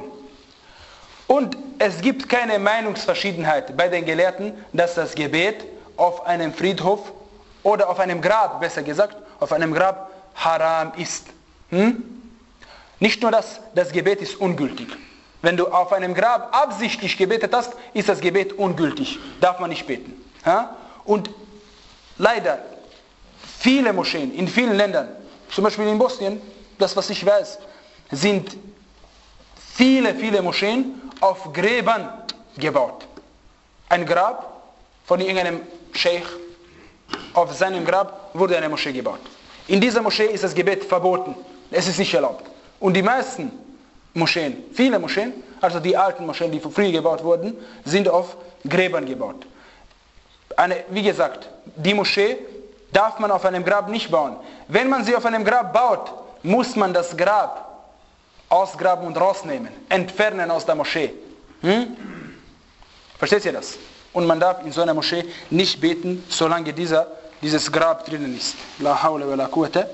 Und es gibt keine Meinungsverschiedenheit bei den Gelehrten, dass das Gebet auf einem Friedhof oder auf einem Grab, besser gesagt, auf einem Grab haram ist. Hm? Nicht nur das, das Gebet ist ungültig. Wenn du auf einem Grab absichtlich gebetet hast, ist das Gebet ungültig. Darf man nicht beten. Ja? Und leider, viele Moscheen in vielen Ländern, zum Beispiel in Bosnien, das was ich weiß, sind viele, viele Moscheen auf Gräbern gebaut. Ein Grab von irgendeinem Scheich, auf seinem Grab wurde eine Moschee gebaut. In dieser Moschee ist das Gebet verboten. Es ist nicht erlaubt. Und die meisten Moscheen, viele Moscheen, also die alten Moscheen, die früher gebaut wurden, sind auf Gräbern gebaut. Eine, wie gesagt, die Moschee darf man auf einem Grab nicht bauen. Wenn man sie auf einem Grab baut, muss man das Grab ausgraben und rausnehmen, entfernen aus der Moschee. Hm? Versteht ihr das? Und man darf in so einer Moschee nicht beten, solange dieser, dieses Grab drinnen ist. La hawla wa la quwwata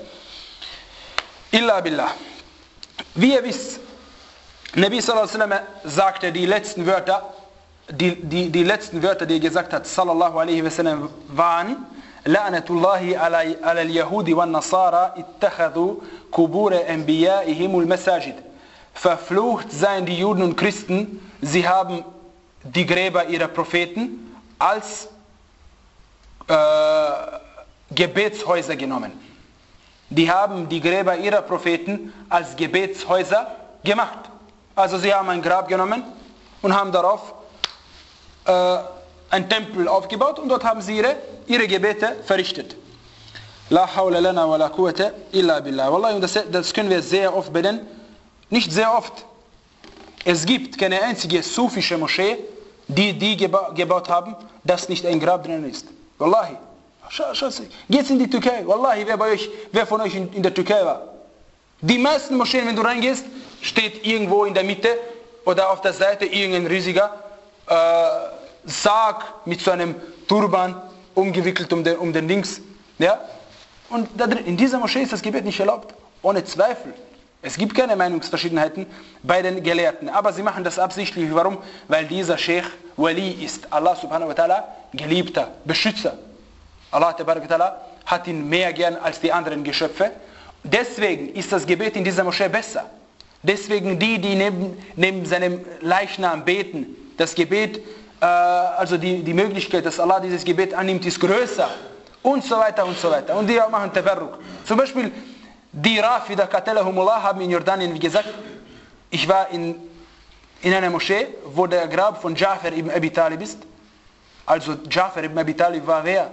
illa billah. Wie ihr wisst, Nabi sallallahu alaihi wasallam sagte die letzten Wörter, die, die, die letzten Wörter, die er gesagt hat, sallallahu alaihi wasallam, waren, La'natullahi ala al-Yahudi wa Nasara ittakhadhu kubura anbiya'ihim al-masajid. Verflucht seien die Juden und Christen, sie haben die Gräber ihrer Propheten als äh, Gebetshäuser genommen. Die haben die Gräber ihrer Propheten als Gebetshäuser gemacht. Also sie haben ein Grab genommen und haben darauf äh, einen Tempel aufgebaut und dort haben sie ihre, ihre Gebete verrichtet. La hawla lana wa la quwwata illa billah. Wallahi, das, das können wir sehr oft benennen. Nicht sehr oft. Es gibt keine einzige sufische Moschee, die die geba gebaut haben, dass nicht ein Grab drin ist. Wallahi. Geht's in die Türkei. Wallahi, wer, bei euch, wer von euch in, in der Türkei war. Die meisten Moscheen, wenn du reingehst, steht irgendwo in der Mitte oder auf der Seite irgendein riesiger äh, Sarg mit so einem Turban umgewickelt um den, um den Dings. Ja? Und da drin, in dieser Moschee ist das Gebet nicht erlaubt. Ohne Zweifel. Es gibt keine Meinungsverschiedenheiten bei den Gelehrten. Aber sie machen das absichtlich. Warum? Weil dieser Sheikh Wali ist. Allah subhanahu wa ta'ala Geliebter, Beschützer. Allah ta'ala hat ihn mehr gern als die anderen Geschöpfe. Deswegen ist das Gebet in dieser Moschee besser. Deswegen die, die neben, neben seinem Leichnam beten, das Gebet, äh, also die, die Möglichkeit, dass Allah dieses Gebet annimmt, ist größer. Und so weiter und so weiter. Und die machen Tabarruk. Zum Beispiel die Rafida Qatalahumullah haben in Jordanien, wie gesagt, ich war in, in einer Moschee, wo der Grab von Ja'far ibn Abi Talib ist. Also Ja'far ibn Abi Talib war wer?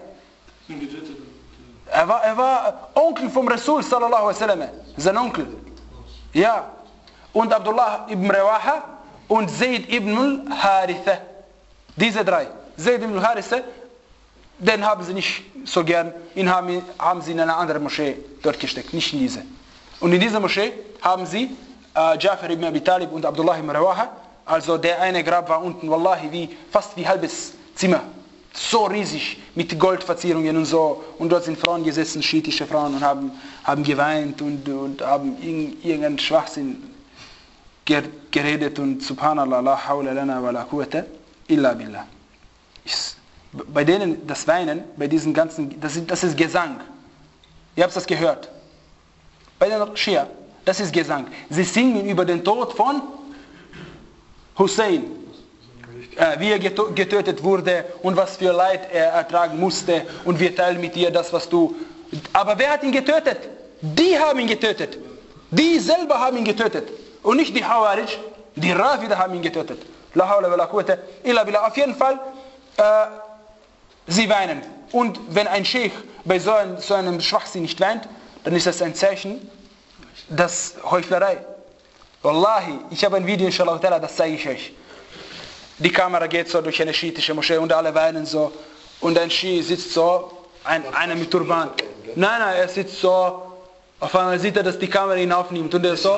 Er war, er war Onkel vom Rasul sallallahu alaihi wasallam. Sein Onkel. Ja. Und Abdullah ibn Rawaha und Zayd ibn al-Haritha. Diese drei. Zayd ibn al-Haritha, den haben sie nicht so gern, ihn haben, haben sie in eine andere Moschee dort gesteckt, nicht in diese. Und in dieser Moschee haben sie äh, Ja'far ibn Abi Talib und Abdullah ibn Rawaha, also der eine Grab war unten, wallahi, wie, fast wie halbes Zimmer. So riesig, mit Goldverzierungen und so. Und dort sind Frauen gesessen, schiitische Frauen, und haben, haben geweint und, und haben irgendeinen Schwachsinn geredet. Und subhanallah, la hawla lana wa la quwwata illa billah. Ich, bei denen, das Weinen, bei diesen ganzen, das ist, das ist Gesang. Ihr habt das gehört. Bei den Schia, das ist Gesang. Sie singen über den Tod von Hussein. Äh, wie er getötet wurde und was für Leid er ertragen musste. Und wir teilen mit dir das, was du... Aber wer hat ihn getötet? Die haben ihn getötet. Die selber haben ihn getötet. Und nicht die Hawarij, die Rafida haben ihn getötet. La hawla wa la quwwata illa billah. Auf jeden Fall, äh, sie weinen. Und wenn ein Sheikh bei so, ein, so einem Schwachsinn nicht weint, dann ist das ein Zeichen, das Heuchlerei. Wallahi, ich habe ein Video, inshallah, das zeige ich euch. Die Kamera geht so durch eine schiitische Moschee und alle weinen so. Und ein Schi sitzt so, ein, einer mit Turban. Nein, nein, er sitzt so. Auf einmal sieht er, dass die Kamera ihn aufnimmt. Und er ist so.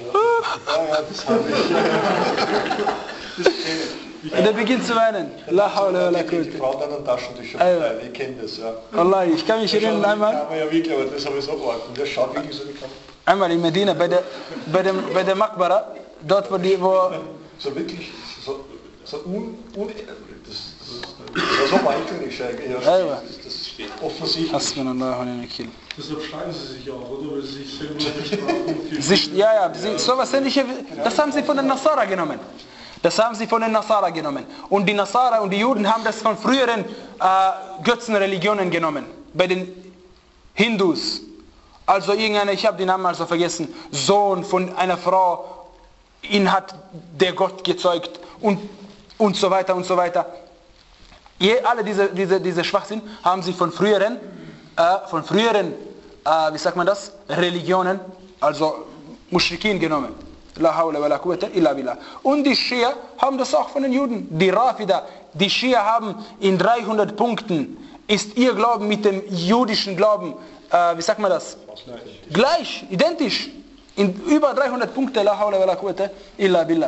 Und er beginnt zu weinen. La hawla wa la quwwata. Die Frauen dann Taschentücher verteilen, ich kenne das, ja. Allah, ich kann mich erinnern einmal. Ja, wirklich, aber das habe ich so arg. Und das schaut wirklich so die Kamera. Einmal in Medina, bei der, bei dem, bei der Maqbara, dort wo die, wo... So wirklich, so, so un... un das, das, das war so weichlich eigentlich. Ja, das steht offensichtlich. Hasbunallah wa ni'mal wakeel. Deshalb schreiben sie sich auch, oder? Weil sie sich selber bestrafen. Sich, ja, ja, sie, sowas ähnliches, das haben sie von den Nasara genommen. Das haben sie von den Nasara genommen. Und die Nasara und die Juden haben das von früheren äh, Götzenreligionen genommen. Bei den Hindus. Also irgendeiner, ich habe den Namen also vergessen, Sohn von einer Frau, ihn hat der Gott gezeugt und, und so weiter und so weiter. Je, alle diese, diese, diese Schwachsinn haben sie von früheren, äh, von früheren, äh, wie sagt man das, Religionen, also Muschrikin genommen. La hawla wa la quwwata illa billah. Und die Schia haben das auch von den Juden. Die Rafida, die Schia haben in dreihundert Punkten, ist ihr Glauben mit dem jüdischen Glauben, äh, wie sagt man das? Gleich, identisch. In über dreihundert Punkte, la hawla wa la quwwata illa billah.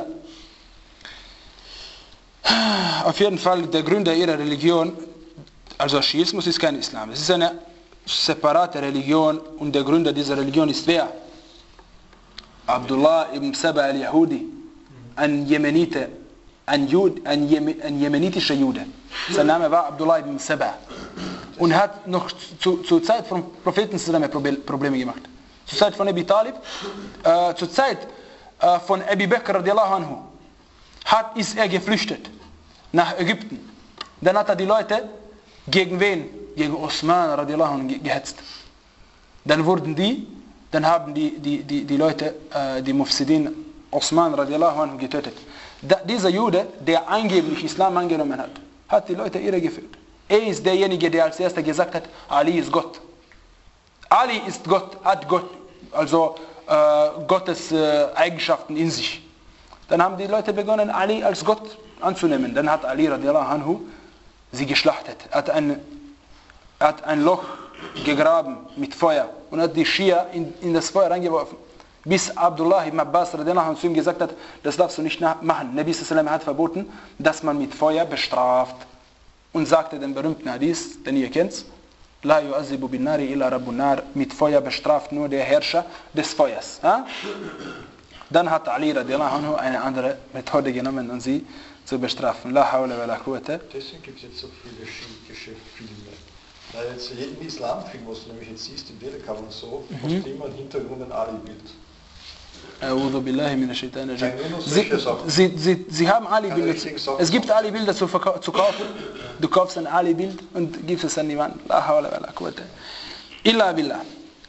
Auf jeden Fall, der Gründer ihrer Religion, also Schiismus ist kein Islam. Es ist eine separate Religion und der Gründer dieser Religion ist wer? Abdullah ibn Saba al-Yahudi, ein Jemenite, ein, Jud, ein, Jemen, ein jemenitischer Jude. Sein Name war Abdullah ibn Saba. und hat noch zu, zur Zeit vom Propheten Probleme gemacht. Zur Zeit von Abi Talib, äh, zur Zeit äh, von Abi Bakr radiallahu anhu, hat, ist er geflüchtet nach Ägypten. Dann hat er die Leute gegen wen? Gegen Osman radiallahu anhu gehetzt. Dann wurden die, dann haben die, die, die, die Leute, äh, die Mufsidin Osman radiallahu anhu getötet. Da, dieser Jude, der angeblich Islam angenommen hat, hat die Leute irregeführt. Er ist derjenige, der als erster gesagt hat, Ali ist Gott. Ali ist Gott, hat Gott, also äh, Gottes äh, Eigenschaften in sich. Dann haben die Leute begonnen, Ali als Gott anzunehmen. Dann hat Ali radiallahu anhu sie geschlachtet. Er hat ein, er hat ein Loch gegraben mit Feuer und hat die Schia in, in das Feuer reingeworfen. Bis Abdullah ibn Abbas radiallahu anhu zu ihm gesagt hat, das darfst du nicht machen. Nabi sallallahu hat verboten, dass man mit Feuer bestraft. Und sagte den berühmten Hadith, den ihr kennt, La yu'azibu bin nari illa rabbun nar, mit Feuer bestraft nur der Herrscher des Feuers. Ja? Dann hat Ali radiallahu anhu eine andere Methode genommen, um sie zu bestrafen. La hawla wa la quwwata. Deswegen gibt es jetzt so viele schiitische Filme. Weil jetzt jeden Islamfilm, was du nämlich jetzt siehst, im Bildercover und so, mhm. hast du immer im Hintergrund ein Ali-Bild. A'udhu billahi minash shaitanir rajim. Sie, sie, sie, sie haben Ali-Bilder. Es gibt Ali-Bilder zu, zu kaufen. Du kaufst ein Ali-Bild und gibst es an die Wand. La hawla wa la quwwata illa billah.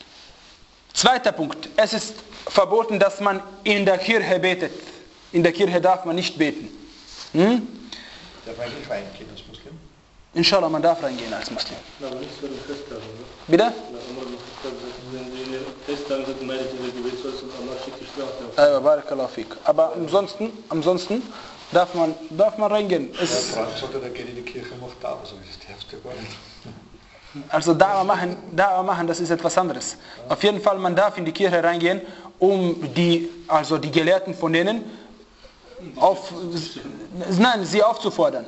Zweiter Punkt. Es ist verboten, dass man in der Kirche betet. In der Kirche darf man nicht beten. Hm? Darf man nicht reingehen als Muslim? Inshallah, man darf reingehen als Muslim. Aber nicht so eine Festtage, oder? Bitte? Wenn die Festtage sind, meldet diese Gebetsholz und Allah schickt die Strafe auf. Ja, barakallahu fik. Aber ansonsten, ansonsten darf man, darf man reingehen. Es ja, Frank sagte, der geht in die Kirche und macht Dauer, so das darfst du gar nicht. Also Dauer machen, Dauer machen, das ist etwas anderes. Ja. Auf jeden Fall, man darf in die Kirche reingehen, um die, also die Gelehrten von denen auf, nein, sie aufzufordern.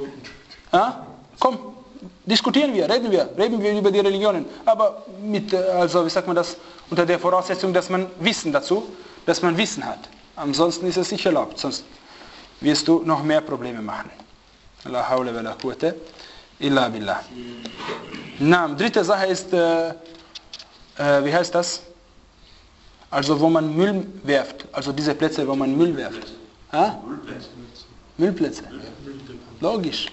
Ja? Komm, diskutieren wir, reden wir, reden wir über die Religionen. Aber mit, also wie sagt man das, unter der Voraussetzung, dass man Wissen dazu, dass man Wissen hat. Ansonsten ist es nicht erlaubt, sonst wirst du noch mehr Probleme machen. La hawla wa la quwwata illa billah. Na, dritte Sache ist, äh, äh, wie heißt das? Also wo man Müll werft, also diese Plätze, wo man Müll werft. Ha? Müllplätze. Müllplätze. Logisch.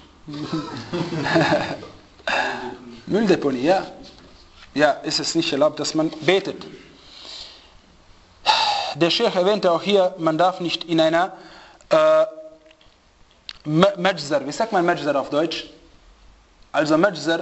Mülldeponie, ja. Ja, ist es nicht erlaubt, dass man betet. Der Sheikh erwähnte auch hier, man darf nicht in einer äh, Majzar, wie sagt man Majzar auf Deutsch? Also Majzar,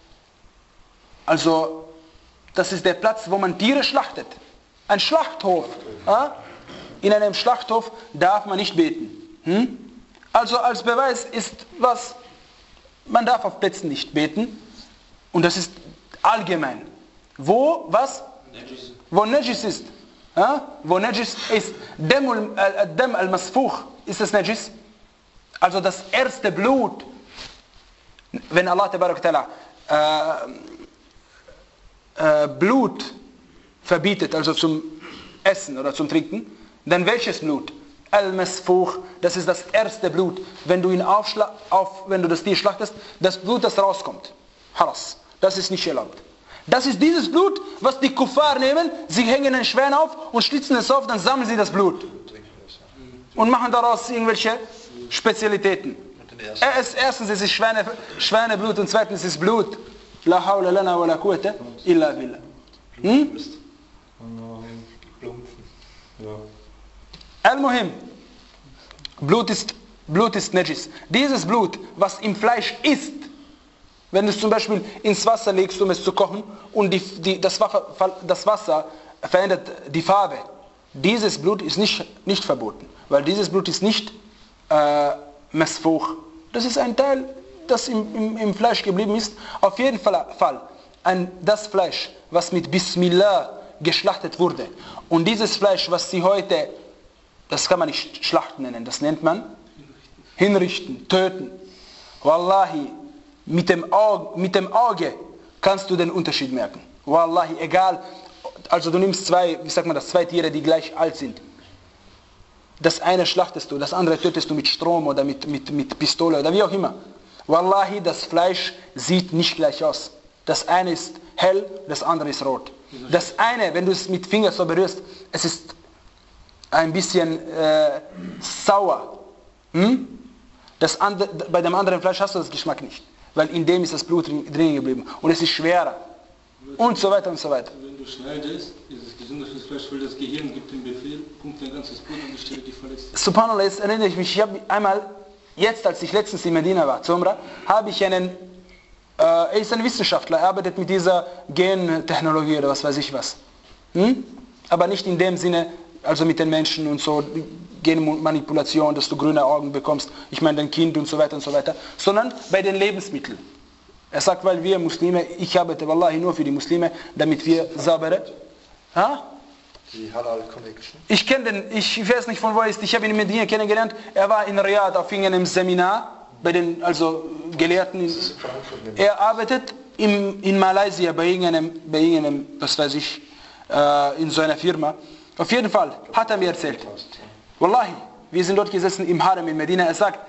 also das ist der Platz, wo man Tiere schlachtet. Ein Schlachthof. Ja? In einem Schlachthof darf man nicht beten. Hm? Also als Beweis ist was, man darf auf Plätzen nicht beten. Und das ist allgemein. Wo, was? Najis. Wo Najis ist. Ja? Wo Najis ist. Dem al-Masfuch, ist das Najis? Also das erste Blut, wenn Allah ta'ala äh, äh, Blut verbietet, also zum Essen oder zum Trinken, dann welches Blut? Al-Masfuch, das ist das erste Blut. Wenn du ihn aufschla- auf, wenn du das Tier schlachtest, das Blut, das rauskommt. Haras. Das ist nicht erlaubt. Das ist dieses Blut, was die Kuffar nehmen, sie hängen ein Schwein auf und schlitzen es auf, dann sammeln sie das Blut. Und machen daraus irgendwelche Spezialitäten. Erstens ist es Schweine, Schweineblut und zweitens ist es Blut. La hawla lana wa la quwwata illa billah. Hm? Al-Muhim. Blut ist, Blut ist Najis. Dieses Blut, was im Fleisch ist, wenn du es zum Beispiel ins Wasser legst, um es zu kochen, und die, die, das, Wasser, das Wasser verändert die Farbe, dieses Blut ist nicht, nicht verboten, weil dieses Blut ist nicht äh, Masfuch. Das ist ein Teil, das im, im, im Fleisch geblieben ist. Auf jeden Fall ein, das Fleisch, was mit Bismillah geschlachtet wurde, und dieses Fleisch, was sie heute, das kann man nicht Schlachten nennen, das nennt man hinrichten, töten. Wallahi, mit dem Auge, mit dem Auge kannst du den Unterschied merken. Wallahi, egal, also du nimmst zwei, wie sagt man das, zwei Tiere, die gleich alt sind. Das eine schlachtest du, das andere tötest du mit Strom oder mit, mit, mit Pistole oder wie auch immer. Wallahi, das Fleisch sieht nicht gleich aus. Das eine ist hell, das andere ist rot. Das eine, wenn du es mit Fingern so berührst, es ist ein bisschen äh, sauer. Hm? Das andere, bei dem anderen Fleisch hast du das Geschmack nicht, weil in dem ist das Blut drin geblieben und es ist schwerer und so weiter und so weiter. Wenn du schneidest, ist es gesünder fürs Fleisch, weil das Gehirn gibt den Befehl, pumpt dein ganzes Blut an die Stelle, die verletzt ist. Subhanallah, jetzt erinnere ich mich, ich habe einmal, jetzt als ich letztens in Medina war, zur Umrah, habe ich einen, äh, er ist ein Wissenschaftler, er arbeitet mit dieser Gentechnologie oder was weiß ich was. Hm? Aber nicht in dem Sinne, also mit den Menschen und so, Genmanipulation, dass du grüne Augen bekommst, ich meine dein Kind und so weiter und so weiter, sondern bei den Lebensmitteln. Er sagt, weil wir Muslime, ich arbeite wallahi nur für die Muslime, damit wir saubere... Ha? Die Halal Connection. Ich kenne den, ich weiß nicht von wo er ist, ich habe ihn in Medina kennengelernt, er war in Riyadh auf irgendeinem Seminar, bei den also Gelehrten. Er arbeitet im, in Malaysia bei irgendeinem, bei irgendeinem, was weiß ich, äh, in so einer Firma. Auf jeden Fall hat er mir erzählt. Wallahi, wir sind dort gesessen im Harem in Medina. Er sagt,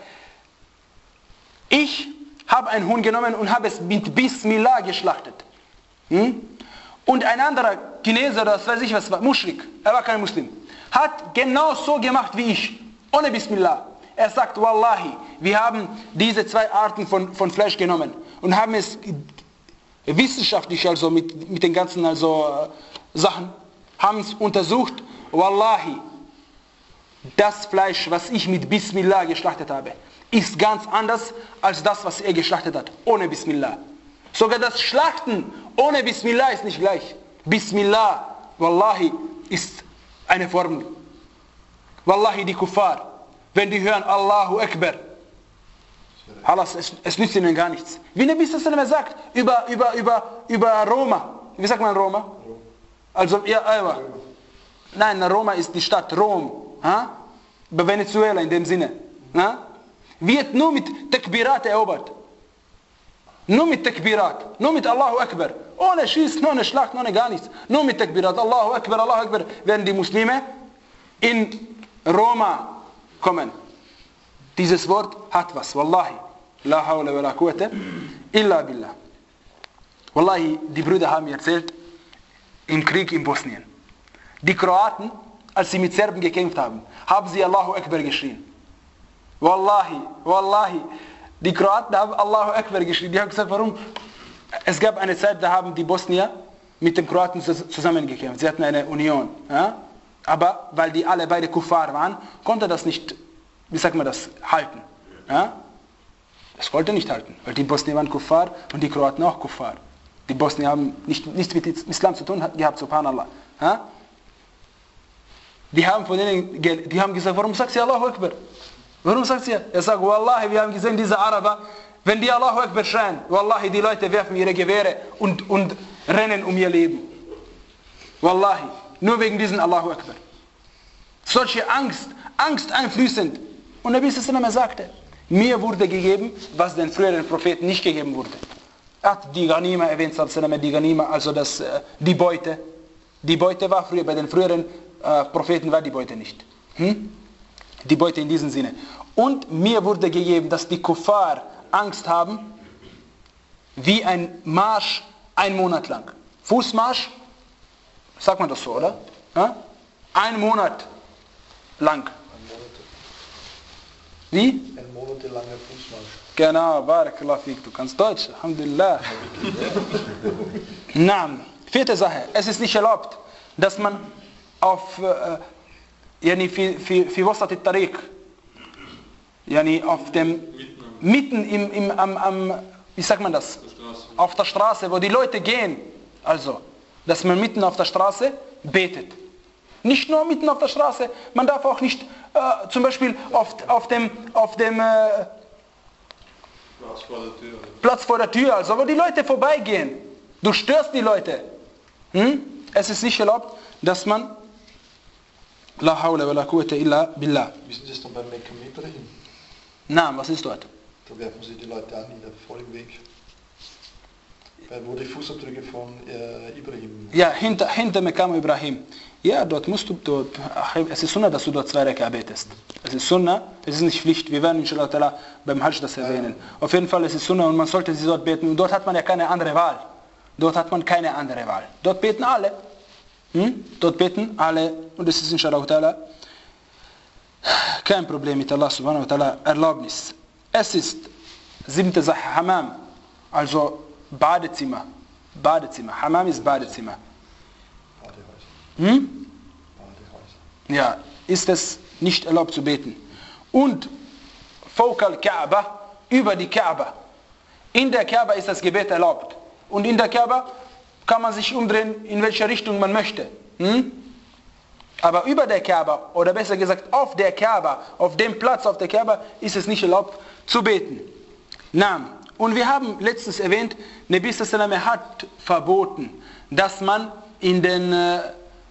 ich habe einen Huhn genommen und habe es mit Bismillah geschlachtet. Hm? Und ein anderer Chinese oder was weiß ich was, Muschrik, er war kein Muslim, hat genau so gemacht wie ich, ohne Bismillah. Er sagt, Wallahi, wir haben diese zwei Arten von, von Fleisch genommen und haben es wissenschaftlich, also mit, mit den ganzen also, äh, Sachen, haben es untersucht. Wallahi, das Fleisch, was ich mit Bismillah geschlachtet habe, ist ganz anders als das, was er geschlachtet hat, ohne Bismillah. Sogar das Schlachten ohne Bismillah ist nicht gleich. Bismillah, Wallahi, ist eine Formel. Wallahi, die Kuffar, wenn die hören Allahu Akbar, Halas, es, es nützt ihnen gar nichts. Wie Nabi sallallahu alaihi wasallam sagt über, über, über, über Roma. Wie sagt man Roma? Also, ja, aber. Nein, Roma ist die Stadt, Rom. Ha? Bei Venezuela in dem Sinne. Ha? Wird nur mit Takbirat erobert. Nur mit Takbirat. Nur mit Allahu Akbar. Ohne Schießen, ohne Schlacht, ohne gar nichts. Nur mit Takbirat. Allahu Akbar, Allahu Akbar. Werden die Muslime in Roma kommen. Dieses Wort hat was. Wallahi. La hawla wa la quwwata illa billah. Wallahi, die Brüder haben mir erzählt, im Krieg in Bosnien. Die Kroaten, als sie mit Serben gekämpft haben, haben sie Allahu Akbar geschrien. Wallahi, Wallahi. Die Kroaten haben Allahu Akbar geschrien. Die haben gesagt, warum? Es gab eine Zeit, da haben die Bosnier mit den Kroaten zusammengekämpft. Sie hatten eine Union. Ja? Aber weil die alle beide Kuffar waren, konnte das nicht, wie sagt man das, halten. Ja? Das wollte nicht halten, weil die Bosnier waren Kuffar und die Kroaten auch Kuffar. Die Bosnier haben nicht, nichts mit Islam zu tun gehabt, subhanallah. Ja? Die haben von denen, die haben gesagt, warum sagt sie Allahu Akbar? Warum sagt sie? Er sagt, Wallahi, wir haben gesehen, diese Araber, wenn die Allahu Akbar schreien, Wallahi, die Leute werfen ihre Gewehre und, und rennen um ihr Leben. Wallahi, nur wegen diesen Allahu Akbar. Solche Angst, Angst einflößend. Und Nabi sallallahu alaihi wasallam sagte, mir wurde gegeben, was den früheren Propheten nicht gegeben wurde. Er hat die Ghanima erwähnt, die Ghanima, also das, die Beute. Die Beute war früher, bei den früheren äh, Propheten war die Beute nicht. Hm? Die Beute in diesem Sinne. Und mir wurde gegeben, dass die Kuffar Angst haben, wie ein Marsch ein Monat lang. Fußmarsch, sagt man das so, oder? Ja? Ein Monat lang. Wie? Ein monatelanger Fußmarsch. Genau, Barakallah fik, du kannst Deutsch, Alhamdulillah. Naam. Vierte Sache, es ist nicht erlaubt, dass man auf äh, yani fi, fi, fi wasat al-tariq, yani auf dem, mitten im, im, am, am, wie sagt man das? Auf der Straße, wo die Leute gehen, also, dass man mitten auf der Straße betet. Nicht nur mitten auf der Straße, man darf auch nicht äh, zum Beispiel auf, auf dem, auf dem äh, Platz vor der Tür. Platz vor der Tür, also wo die Leute vorbeigehen. Du störst die Leute. Hm? Es ist nicht erlaubt, dass man La hawla wa la quwwata illa billah. Wissen Sie es dann beim Mekam Ibrahim? Nein, was ist dort? Da werfen sie die Leute an in der vollen Weg. Wo die Fußabdrücke von äh, Ibrahim. Ja, hinter, hinter Mekam Ibrahim. Ja, dort musst du, dort, ach, es ist Sunna, dass du dort zwei Reka betest. Es ist Sunna, es ist nicht Pflicht. Wir werden inshallah beim Hajj das erwähnen. Auf jeden Fall, es ist Sunna und man sollte sie dort beten. Und dort hat man ja keine andere Wahl. Dort hat man keine andere Wahl. Dort beten alle. Hm? Dort beten alle. Und es ist inshallah kein Problem mit Allah subhanahu wa ta'ala Erlaubnis. Es ist siebte Sache, Hammam, also Badezimmer. Badezimmer. Hammam ist Badezimmer. Hm? Ja, ist es nicht erlaubt zu beten. Und Fawqa al-Kaaba, über die Kaaba. In der Kaaba ist das Gebet erlaubt. Und in der Kaaba kann man sich umdrehen, in welche Richtung man möchte. Hm? Aber über der Kaaba, oder besser gesagt auf der Kaaba, auf dem Platz auf der Kaaba, ist es nicht erlaubt zu beten. Na, und wir haben letztens erwähnt, Nabi sallallahu alaihi wasallam hat verboten, dass man in den, äh,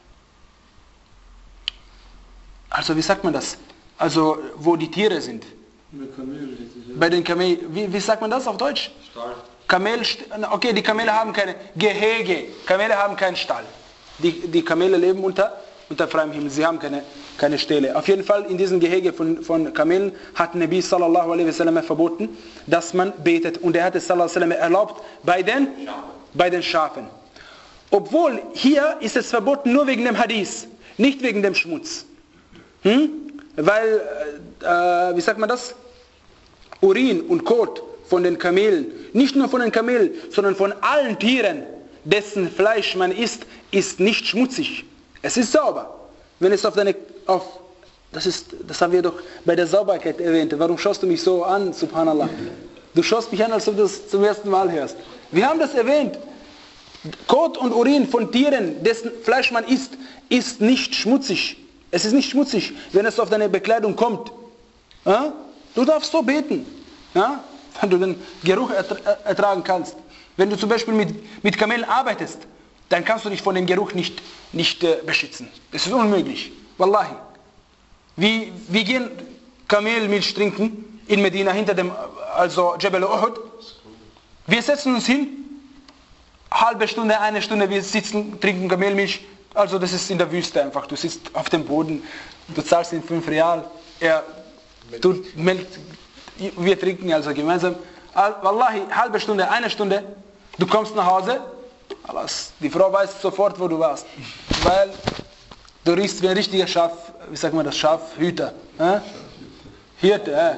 also wie sagt man das? Also wo die Tiere sind. Bei den Kamelen, wie, wie sagt man das auf Deutsch? Stall. Kamel, okay, die Kamele haben keine Gehege, Kamele haben keinen Stall. Die, die Kamele leben unter, unter freiem Himmel, sie haben keine, keine Ställe. Auf jeden Fall in diesem Gehege von, von Kamelen hat Nabi sallallahu alaihi wasallam verboten, dass man betet. Und er hat es sallallahu alaihi wasallam erlaubt bei den, bei den Schafen. Obwohl hier ist es verboten nur wegen dem Hadith, nicht wegen dem Schmutz. Hm? Weil, äh, wie sagt man das? Urin und Kot von den Kamelen, nicht nur von den Kamelen, sondern von allen Tieren, dessen Fleisch man isst, ist nicht schmutzig. Es ist sauber. Wenn es auf deine, auf, das ist, das haben wir doch bei der Sauberkeit erwähnt. Warum schaust du mich so an, subhanallah? Du schaust mich an, als ob du das zum ersten Mal hörst. Wir haben das erwähnt. Kot und Urin von Tieren, dessen Fleisch man isst, ist nicht schmutzig. Es ist nicht schmutzig, wenn es auf deine Bekleidung kommt. Ja? Du darfst so beten, ja? Wenn du den Geruch ertragen kannst. Wenn du zum Beispiel mit, mit Kamelen arbeitest, dann kannst du dich von dem Geruch nicht, nicht äh, beschützen. Das ist unmöglich. Wallahi. Wie, wir gehen Kamelmilch trinken in Medina hinter dem, also Jabal Uhud. Wir setzen uns hin, halbe Stunde, eine Stunde, wir sitzen, trinken Kamelmilch. Also das ist in der Wüste einfach. Du sitzt auf dem Boden, du zahlst ihn fünf Real, er tut Milch, wir trinken also gemeinsam. Wallahi, halbe Stunde, eine Stunde, du kommst nach Hause, alles, die Frau weiß sofort, wo du warst. Weil du riechst wie ein richtiger Schaf, wie sagt man das, Schafhüter. Äh? Hirte, äh?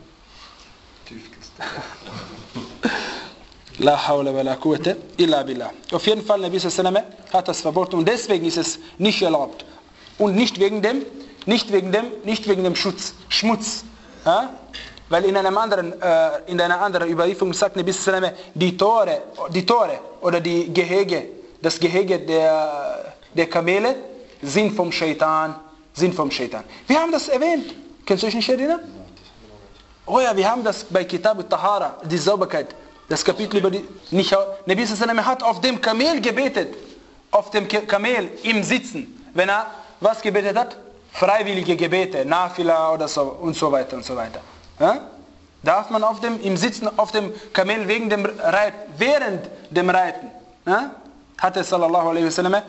La hawla wa la quwwata illa billah. Auf jeden Fall, Nabi sallallahu alaihi wasallam hat das verboten und deswegen ist es nicht erlaubt. Und nicht wegen dem, nicht wegen dem, nicht wegen dem Schutz, Schmutz. Ja? Weil in einem anderen, äh, in einer anderen Überlieferung sagt Nabi sallallahu alaihi wasallam, die Tore, die Tore oder die Gehege, das Gehege der, der Kamele sind vom Shaitan, sind vom Shaitan. Wir haben das erwähnt. Könnt ihr euch nicht erinnern? Oh ja, wir haben das bei Kitab al-Tahara, die Sauberkeit. Das Kapitel über die... Nicht, Nabi sallallahu alaihi wasallam hat auf dem Kamel gebetet. Auf dem Kamel im Sitzen. Wenn er was gebetet hat? Freiwillige Gebete, Nafila oder so und so weiter und so weiter. Ja? Darf man auf dem, im Sitzen auf dem Kamel wegen dem Reiten, während dem Reiten, ja? Hat er sallallahu alaihi wasallam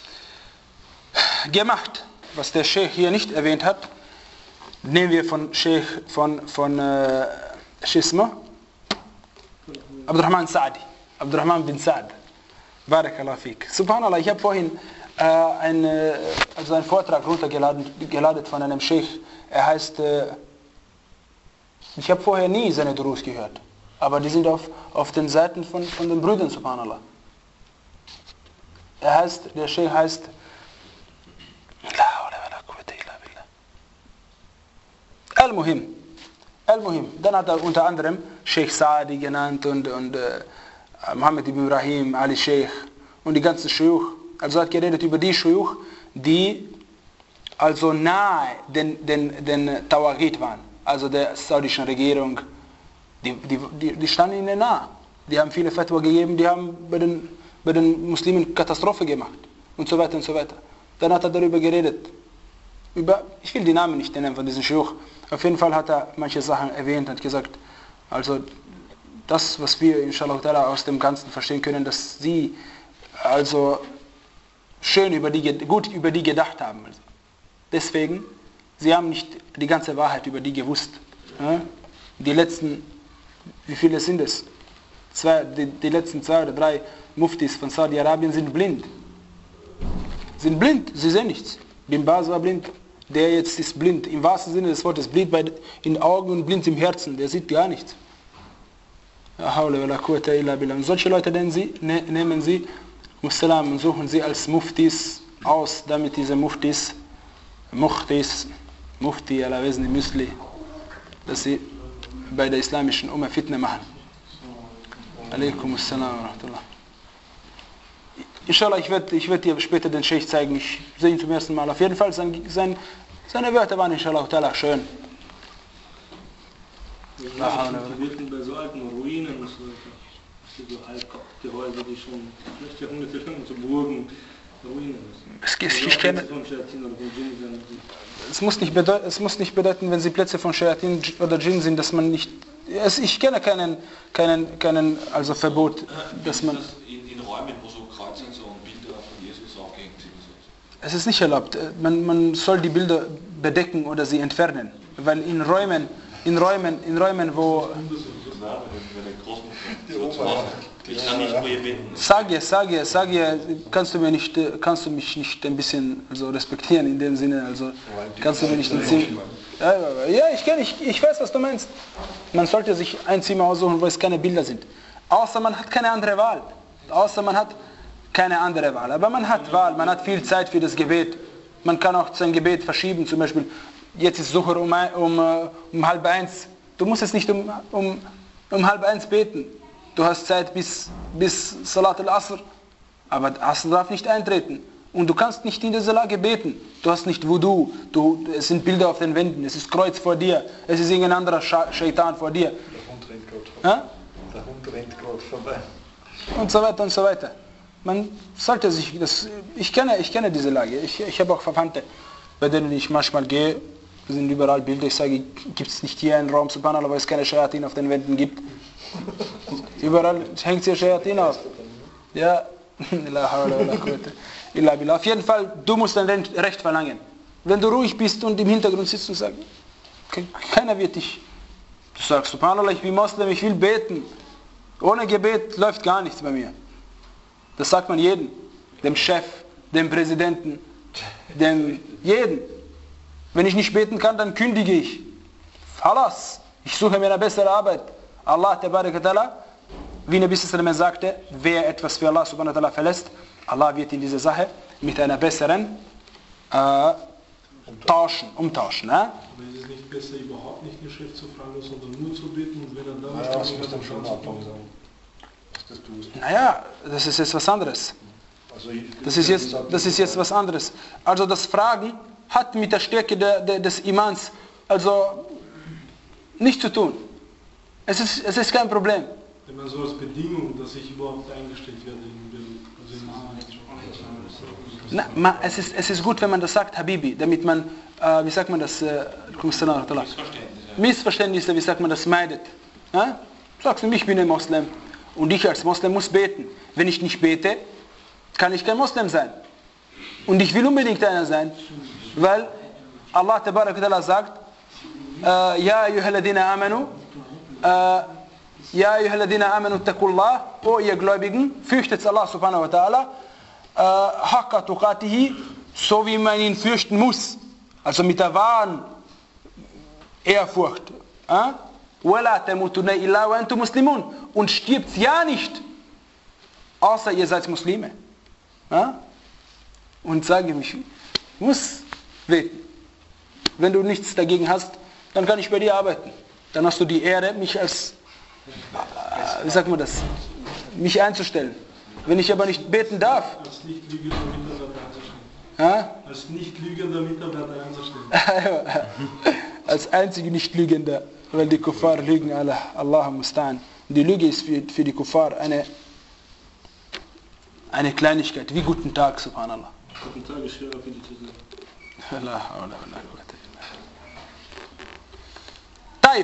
gemacht. Was der Sheikh hier nicht erwähnt hat, nehmen wir von Sheikh, von, von äh, Schisma, Abdurrahman Sa'di, Abdurrahman bin Sa'd. Barakallahu fik. Subhanallah, ich habe vorhin äh, ein, äh, also einen Vortrag runtergeladen geladen von einem Sheikh. Er heißt, äh, ich habe vorher nie seine Durus gehört, aber die sind auf, auf den Seiten von, von den Brüdern, subhanallah. Er heißt, der Sheikh heißt, Al-Muhim. Al-Muhim. Dann hat er unter anderem Sheikh Saadi genannt und, und äh, Mohammed ibn Ibrahim, Ali Sheikh und die ganzen Shuyuch. Also er hat geredet über die Shuyuch, die also nahe den, den, den Tawagit waren, also der saudischen Regierung. Die, die, die, die standen ihnen nahe. Die haben viele Fatwa gegeben, die haben bei den, bei den Muslimen Katastrophe gemacht und so weiter und so weiter. Dann hat er darüber geredet. Über, ich will die Namen nicht nennen von diesen Shuyuch. Auf jeden Fall hat er manche Sachen erwähnt und gesagt, also das, was wir inshallah aus dem Ganzen verstehen können, dass sie also schön über die, gut über die gedacht haben. Also. Deswegen, sie haben nicht die ganze Wahrheit über die gewusst. Ja? Die letzten, wie viele sind es? Zwei, die, die letzten zwei oder drei Muftis von Saudi-Arabien sind blind. Sind blind, sie sehen nichts. Bin Baz war blind. Der jetzt ist blind, im wahrsten Sinne des Wortes, blind bei, in den Augen und blind im Herzen, der sieht gar nichts. Und solche Leute nehmen sie, ne, nehmen sie Muslim und suchen sie als Muftis aus, damit diese Muftis, Muftis, Mufti, ala Wesen, Müsli, dass sie bei der islamischen Umma Fitna machen. Alaikum assalam wa rahmatullah. Inshallah, ich werde ich werd dir später den Sheikh zeigen. Ich sehe ihn zum ersten Mal. Auf jeden Fall, sein, sein, seine Wörter waren inshallah ta'ala schön. Ja, die wirken bei so alten Ruinen und so weiter. So altgehäuse Häuser, die schon vielleicht Jahrhunderte lang so Burgen, Ruinen sind. Es, ich, ich kenne, es, muss nicht bedeuten, es muss nicht bedeuten, wenn sie Plätze von Shayatin oder Djinn sind, dass man nicht... Es, ich kenne keinen, keinen, keinen also Verbot, dass man... In, in Räumen, wo so Kreuze und so und Bilder von Jesus aufgehängt sind. Es ist nicht erlaubt. Man, man soll die Bilder bedecken oder sie entfernen. Weil in Räumen, in Räumen, in Räumen, wo... Ich kann nicht mehr beten. Sag ihr, sag ihr, sag ihr, kannst du mir nicht, kannst du mich nicht ein bisschen also respektieren in dem Sinne, also kannst du mir nicht entziehen. Ja, ja, ich kenne, ich, ich weiß, was du meinst. Man sollte sich ein Zimmer aussuchen, wo es keine Bilder sind. Außer man hat keine andere Wahl. Außer man hat keine andere Wahl. Aber man hat Wahl, man hat viel Zeit für das Gebet. Man kann auch sein Gebet verschieben, zum Beispiel, jetzt ist Sucher um, um, um halb eins. Du musst es nicht um, um, um halb eins beten. Du hast Zeit bis, bis Salat al-Asr, aber Asr darf nicht eintreten. Und du kannst nicht in dieser Lage beten. Du hast nicht Wudu, du, es sind Bilder auf den Wänden, es ist Kreuz vor dir, es ist irgendein anderer Scha- Shaitan vor dir. Der Hund rennt gerade vorbei. Ja? Der Hund rennt gerade vorbei. Und so weiter und so weiter. Man sollte sich, das, ich kenne, ich kenne diese Lage, ich, ich habe auch Verwandte, bei denen ich manchmal gehe, sind überall Bilder, ich sage, gibt es nicht hier einen Raum, subhanallah, wo es keine Shayatin auf den Wänden gibt? Überall hängt hier Shayatin auf. Ja, auf jeden Fall, du musst dein Recht verlangen. Wenn du ruhig bist und im Hintergrund sitzt und sagst, keiner wird dich, du sagst, subhanallah, ich bin Moslem, ich will beten. Ohne Gebet läuft gar nichts bei mir. Das sagt man jedem, dem Chef, dem Präsidenten, dem jeden. Wenn ich nicht beten kann, dann kündige ich. Halas, ich suche mir eine bessere Arbeit. Allah tabarak wa ta'ala, wie Nabi sallallahu alaihi wasallam sagte, wer etwas für Allah subhanahu wa ta'ala verlässt, Allah wird in dieser Sache mit einer besseren äh, tauschen, umtauschen. Ne? Aber ist es nicht besser, überhaupt nicht den Chef zu fragen, sondern nur zu beten und wenn er dann nicht... Ja, das muss dann schon mal sagen, dass das tust. Naja, das ist jetzt was anderes. Also ich, das, ist jetzt, das ist jetzt was anderes. Also das Fragen hat mit der Stärke der, der, des Imans also nichts zu tun. Es ist, es ist kein Problem. Wenn man so als Bedingung, dass ich überhaupt eingestellt werde in den, also in Na, man, es, ist, es ist gut, wenn man das sagt, Habibi, damit man, äh, wie sagt man das, äh, Missverständnisse. Missverständnisse, wie sagt man das, meidet. Ja? Sagst du, ich bin ein Moslem und ich als Moslem muss beten. Wenn ich nicht bete, kann ich kein Moslem sein. Und ich will unbedingt einer sein, weil Allah tabarak wa ta'ala sagt, äh, Ja ayyuhalladina amanu, äh, Ja ayyuhalladina amanu taqullah, o ihr Gläubigen, fürchtet Allah subhanahu wa ta'ala, haqqa tuqatihi, so wie man ihn fürchten muss. Also mit der wahren Ehrfurcht. Wala tamutunna illa wa antum muslimun. Und stirbt ja nicht, außer ihr seid Muslime. Und sage mich, muss beten. Wenn du nichts dagegen hast, dann kann ich bei dir arbeiten. Dann hast du die Ehre, mich als, wie sagt man das, mich einzustellen. Wenn ich aber nicht beten darf, als nicht-lügender Mitarbeiter einzustellen. Ja? Als nicht-lügender Mitarbeiter einzustellen. Als einziger Nicht-Lügender, weil die Kuffar lügen alle. Allah mustan. Die Lüge ist für, für die Kuffar eine, eine Kleinigkeit, wie guten Tag, subhanallah. Guten Tag ist schwerer für die zu sagen. Taib.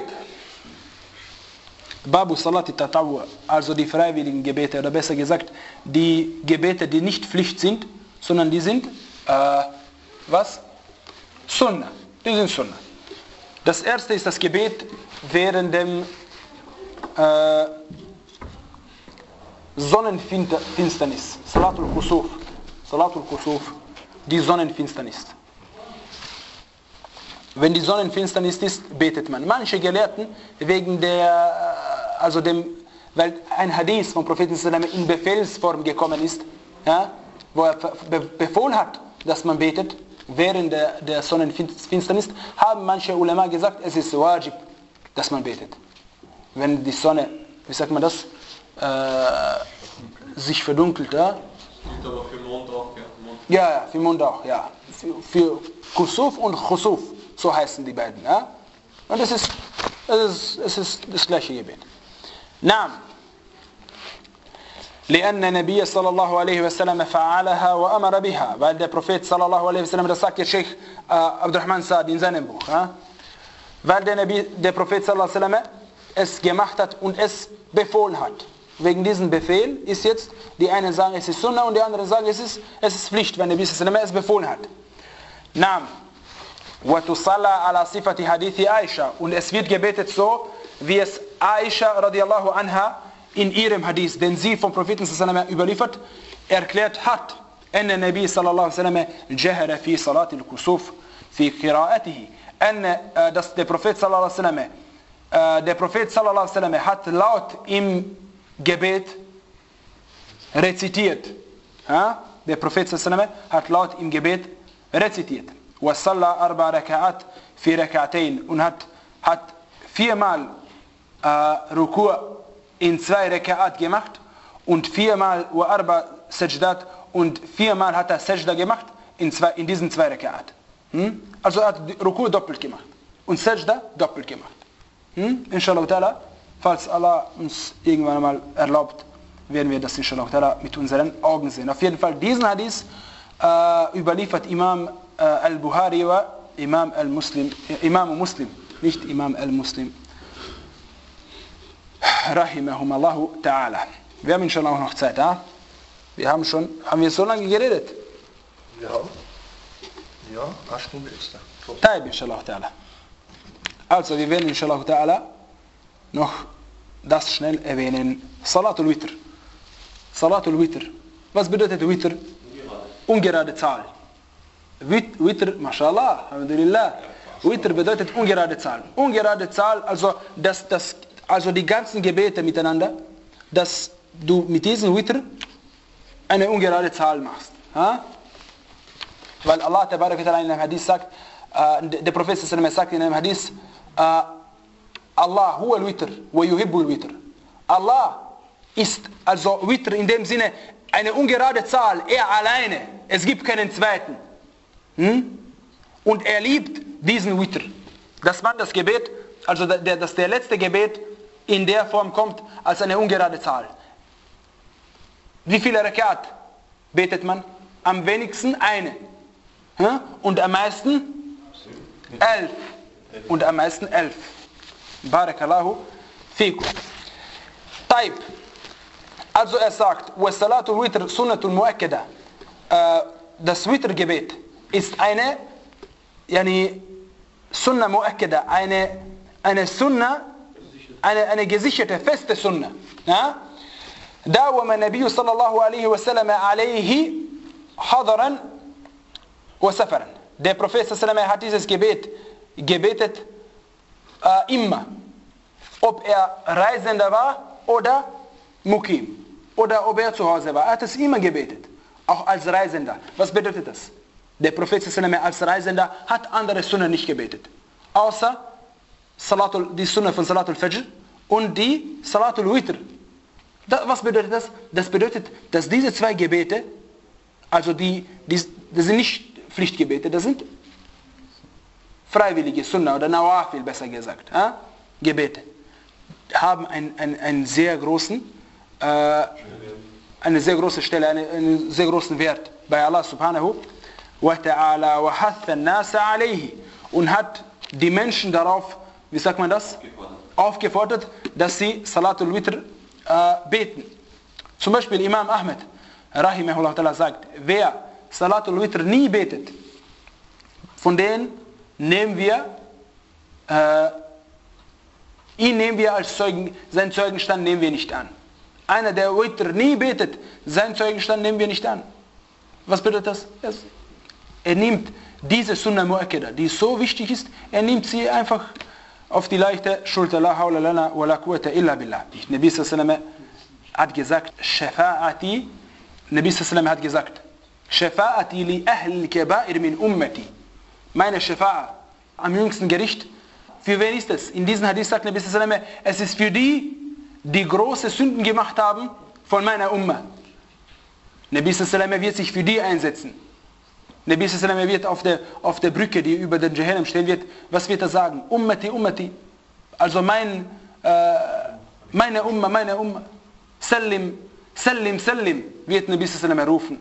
Babu Salati Tatawwa, also die freiwilligen Gebete, oder besser gesagt, die Gebete, die nicht Pflicht sind, sondern die sind, äh, was? Sunnah. Die sind Sunnah. Das erste ist das Gebet während dem äh, Sonnenfinsternis. Salatul Khusuf. Salatul Khusuf. Die Sonnenfinsternis. Wenn die Sonnenfinsternis ist, betet man. Manche Gelehrten, wegen der, also dem, weil ein Hadith vom Propheten in Befehlsform gekommen ist, ja, wo er befohlen hat, dass man betet, während der, der Sonnenfinsternis, haben manche Ulema gesagt, es ist wajib, dass man betet. Wenn die Sonne, wie sagt man das, äh, sich verdunkelt. Ja? Gilt aber für Mond auch, ja? Mond. Ja, ja, für Mond auch, ja. Für, für Kusuf und Khusuf, so heißen die beiden. Ja? Und es ist, es ist, es ist das gleiche Gebet. Naam. لأن النبي صلى الله عليه وسلم فعلها وأمر بها, weil der Prophet صلى الله عليه وسلم, das sagt der Sheikh äh, Abdurrahman Saad in seinem Buch, ja? Weil der, Nabi, der Prophet صلى الله عليه وسلم es gemacht hat und es befohlen hat. Wegen diesem Befehl ist jetzt, die einen sagen, es ist Sunnah und die anderen sagen, es ist, es ist Pflicht, wenn der Nabi صلى الله عليه وسلم es befohlen hat. Naam. وَتُصَلَّى عَلَى صِفَةِ حَدِيثِ Aisha, und es wird gebetet so, wie es Aisha radiallahu anha in ihrem Hadith, den sie vom Propheten sallallahu alaihi wasallam überliefert, erklärt hat, أن النبي صلى الله عليه وسلم جهر في صلاة الكسوف في قراءته, أن dass der Prophet sallallahu alaihi wasallam, der Prophet sallallahu alaihi wasallam hat laut im Gebet rezitiert. Ja? Der Prophet sallallahu alaihi wasallam hat laut im Gebet rezitiert. وصلى أربع ركعات في ركعتين, und hat hat viermal äh, Ruku' in zwei Reka'at gemacht und viermal wa arba Sajdat und viermal hat er Sajda gemacht in, zwei, in diesen zwei Reka'at. Hm? Also er hat Ruku' doppelt gemacht und Sajda doppelt gemacht. Hm? Inshallah ta'ala, falls Allah uns irgendwann mal erlaubt, werden wir das inshallah ta'ala mit unseren Augen sehen. Auf jeden Fall, diesen Hadith äh, überliefert Imam äh, al-Buhari wa Imam al-Muslim, äh, Imam Muslim, nicht Imam al-Muslim. Rahimahumallahu ta'ala. Wir haben inshallah auch noch Zeit, ja? Wir haben schon, haben wir so lange geredet? Wir haben, ja, eine Stunde extra. Taib, inshallah ta'ala. Also, wir werden inshallah ta'ala noch das schnell erwähnen. Salatul Witr. Salatul Witr. Was bedeutet Witr? Ungerade Zahl. Witr, mashallah, alhamdulillah. Witr bedeutet ungerade Zahl. Ungerade Zahl, also das, das Also die ganzen Gebete miteinander, dass du mit diesem Witr eine ungerade Zahl machst. Ha? Weil Allah Tabarak wa Ta'ala in einem Hadith sagt, äh, der Prophet sagt in einem Hadith, äh, Allah huwa al-Witr wa yuhibbu al-Witr. Allah ist also Witr in dem Sinne eine ungerade Zahl, er alleine, es gibt keinen zweiten. Hm? Und er liebt diesen Witr. Dass man das Gebet, also der, dass der letzte Gebet in der Form kommt als eine ungerade Zahl. Wie viele Rakat betet man? Am wenigsten eine. Und am meisten elf. Und am meisten elf. Barakallahu fikum. Taib. Also er sagt, وَالصَّلَاةُ الْوِتْرِ سُنَّةٌ مُؤَكَّدَةٌ. Das Witr-Gebet ist eine, yani, Sunna mu'akkada, eine, eine Sunna, eine, eine gesicherte, feste Sunna. Ja? داوم النبي صلى الله عليه وسلم عليه حضرا وسفرا. Der Prophet صلى الله عليه وسلم hat dieses Gebet gebetet äh, immer. Ob er Reisender war oder Mukim. Oder ob er zu Hause war. Er hat es immer gebetet. Auch als Reisender. Was bedeutet das? Der Prophet صلى الله عليه وسلم als Reisender hat andere Sunna nicht gebetet. Außer Salatul, die Sunna von Salatul Fajr und die Salatul Witr. Das, was bedeutet das? Das bedeutet, dass diese zwei Gebete, also die, die das sind nicht Pflichtgebete, das sind freiwillige Sunna oder Nawafil, besser gesagt, äh? Gebete, haben einen, einen, einen sehr großen, äh, eine sehr große Stelle, eine, einen sehr großen Wert bei Allah subhanahu wa ta'ala wa hatha an-nasa alayhi, und hat die Menschen darauf, wie sagt man das? Aufgefordert, dass sie Salatul Witr äh, beten. Zum Beispiel Imam Ahmed rahimahullah ta'ala sagt, wer Salatul Witr nie betet, von denen nehmen wir, äh, ihn nehmen wir als Zeugen, seinen Zeugenstand nehmen wir nicht an. Einer, der Witr nie betet, seinen Zeugenstand nehmen wir nicht an. Was bedeutet das? Er nimmt diese Sunnah Mu'akkada, die so wichtig ist, er nimmt sie einfach auf die leichte Schulter. La hawla lana wa la quwwata illa billah. Nabi sallallahu alaihi wasallam hat gesagt, Shafa'ati, Nabi sallallahu alaihi wasallam hat gesagt, Shafa'ati li ahli al-kaba'ir min ummati. Meine Shafa'a am jüngsten Gericht. Für wen ist es? In diesem Hadith sagt Nabi sallallahu alaihi wasallam, es ist für die, die große Sünden gemacht haben von meiner Umma. Nabi sallallahu alaihi wasallam wird sich für die einsetzen. Nabi sallallahu alaihi wasallam wird auf der, auf der Brücke, die über den Jahannam stehen wird, was wird er sagen? Ummati, Ummati. Also mein, äh, meine Umma, meine Umma. Sallim, Sallim, Sallim, wird Nabi sallallahu alaihi wasallam rufen.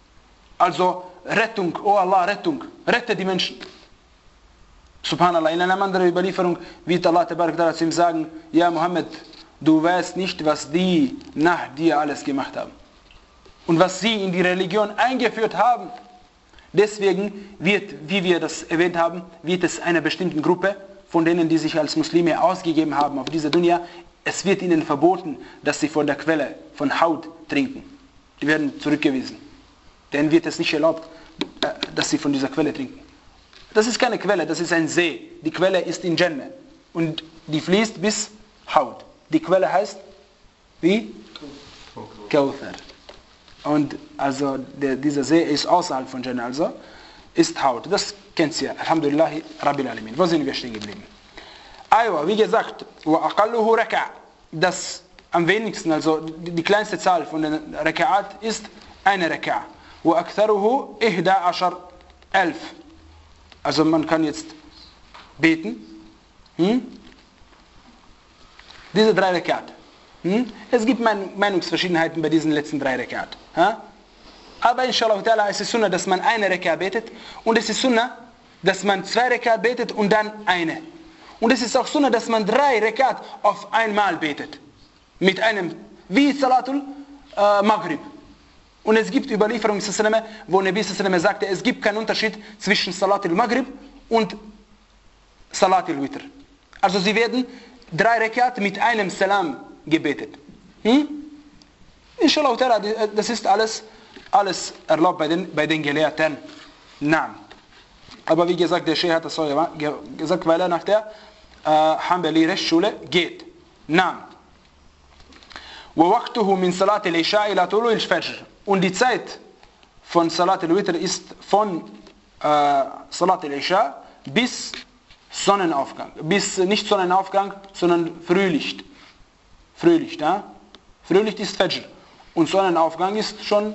Also Rettung, oh Allah, Rettung, rette die Menschen. Subhanallah, in einer anderen Überlieferung wird Allah tabarak ta'ala zu ihm sagen, ja Muhammad, du weißt nicht, was die nach dir alles gemacht haben. Und was sie in die Religion eingeführt haben. Deswegen wird, wie wir das erwähnt haben, wird es einer bestimmten Gruppe, von denen, die sich als Muslime ausgegeben haben auf dieser Dunya, es wird ihnen verboten, dass sie von der Quelle, von Haut trinken. Die werden zurückgewiesen. Denen wird es nicht erlaubt, dass sie von dieser Quelle trinken. Das ist keine Quelle, das ist ein See. Die Quelle ist in Jannah. Und die fließt bis Haut. Die Quelle heißt, wie? Kauthar. Und also der, dieser See ist außerhalb von Jannah, also ist Haut. Das kennt ihr. Alhamdulillah, Rabbil Alamin. Wo sind wir stehen geblieben? Aywa, wie gesagt, wa aqalluhu raka'. Das am wenigsten, also die, die kleinste Zahl von den Raka'at ist eine Raka'. Wa aktharuhu ihda ashar, elf. Also man kann jetzt beten. Hm? Diese drei Raka'at. Hm? Es gibt Meinungsverschiedenheiten bei diesen letzten drei Raka'at. Ha? Aber inshallah ta'ala ist es Sunnah, dass man eine Raka'at betet. Und es ist Sunnah, dass man zwei Raka'at betet und dann eine. Und es ist auch Sunnah, dass man drei Raka'at auf einmal betet. Mit einem, wie Salatul äh, Maghrib. Und es gibt Überlieferungen, wo Nabi sagte, es gibt keinen Unterschied zwischen Salatul Maghrib und Salatul Witr. Also sie werden drei Raka'at mit einem Salam gebetet. Hm? Inshallah, das ist alles, alles erlaubt bei den, bei den Gelehrten. Naam. Aber wie gesagt, der Sheikh hat das so gesagt, weil er nach der äh, Hanbali-Rechtsschule geht. Naam. وَوَقْتُهُ مِنْ صَلَاةِ الْعِشَاءِ إِلَى طُلُوعِ الْفَجْرِ. Und die Zeit von Salat al-Witr ist von äh, Salat al-Isha bis Sonnenaufgang. Bis, nicht Sonnenaufgang, sondern Frühlicht. Frühlicht, ja? Frühlicht ist Fajr. Und Sonnenaufgang ist schon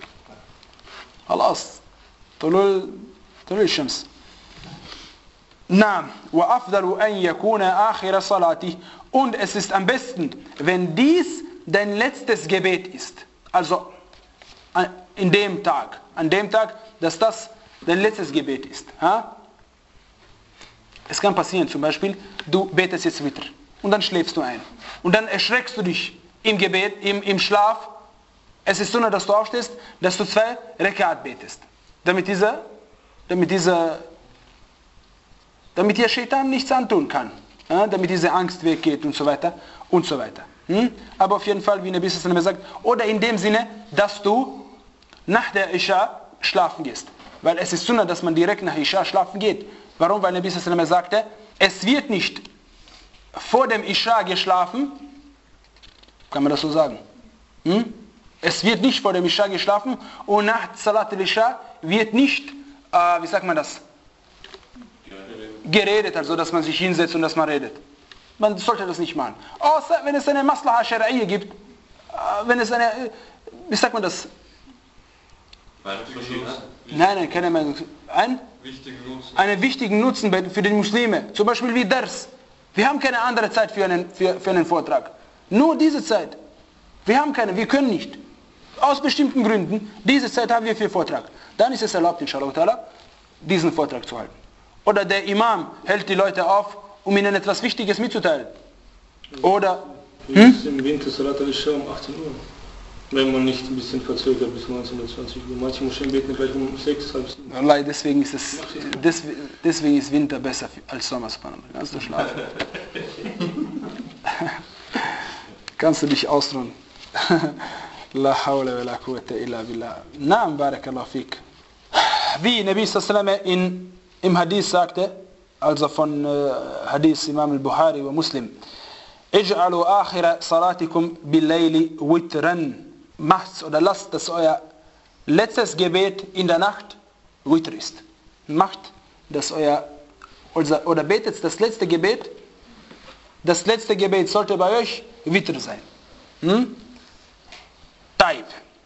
Alas. Tulul Shams. Naam. Wa afdalu an yakuna akhira salati. Und es ist am besten, wenn dies dein letztes Gebet ist. Also in dem Tag. An dem Tag, dass das dein letztes Gebet ist. Ha? Es kann passieren, zum Beispiel, du betest jetzt Witr. Und dann schläfst du ein. Und dann erschreckst du dich im Gebet, im, im Schlaf. Es ist so, dass du aufstehst, dass du zwei Raka'at betest. Damit dieser, damit dieser, damit der Shaitan nichts antun kann. Ja, damit diese Angst weggeht und so weiter und so weiter. Hm? Aber auf jeden Fall, wie Nabi sallallahu alaihi wasallam sagt, oder in dem Sinne, dass du nach der Isha schlafen gehst. Weil es ist Sunnah, dass man direkt nach Isha schlafen geht. Warum? Weil Nabi sallallahu alaihi wasallam sagte, es wird nicht vor dem Isha geschlafen, kann man das so sagen? Hm? Es wird nicht vor dem Isha geschlafen und nach Salat al-Isha wird nicht, äh, wie sagt man das? Geredet, also dass man sich hinsetzt und dass man redet. Man sollte das nicht machen. Außer wenn es eine Maslaha Shar'iyya gibt, wenn es eine, wie sagt man das? Nein, nein, keine Meinung. Ein, einen wichtigen Nutzen für die Muslime. Zum Beispiel wie Dars. Wir haben keine andere Zeit für einen, für, für einen Vortrag. Nur diese Zeit. Wir haben keine, wir können nicht. Aus bestimmten Gründen, diese Zeit haben wir für Vortrag. Dann ist es erlaubt, inshallah, diesen Vortrag zu halten. Oder der Imam hält die Leute auf, um ihnen etwas Wichtiges mitzuteilen. Oder... Hm? Im Winter Salat al-Isha um achtzehn Uhr. Wenn man nicht ein bisschen verzögert bis neunzehn Uhr zwanzig Uhr. Manche Moscheen beten gleich um sechs, halb sieben. Wallahi, deswegen ist es, deswegen ist Winter besser als Sommer, subhanallah. Kannst du schlafen? Kannst du dich ausruhen? La hawla wa la quwwata illa billah. Naam, barakallahu fik. Wie Nabi sallallahu alaihi wasallam im Hadith sagte, also von äh, Hadith Imam al-Bukhari wa Muslim, Ij'alu akhira salatikum bil-layli witran. Macht's oder lasst, dass euer letztes Gebet in der Nacht Witr ist. Macht, dass euer, oder, oder betet das letzte Gebet, das letzte Gebet sollte bei euch Witr sein. Hm? Taib.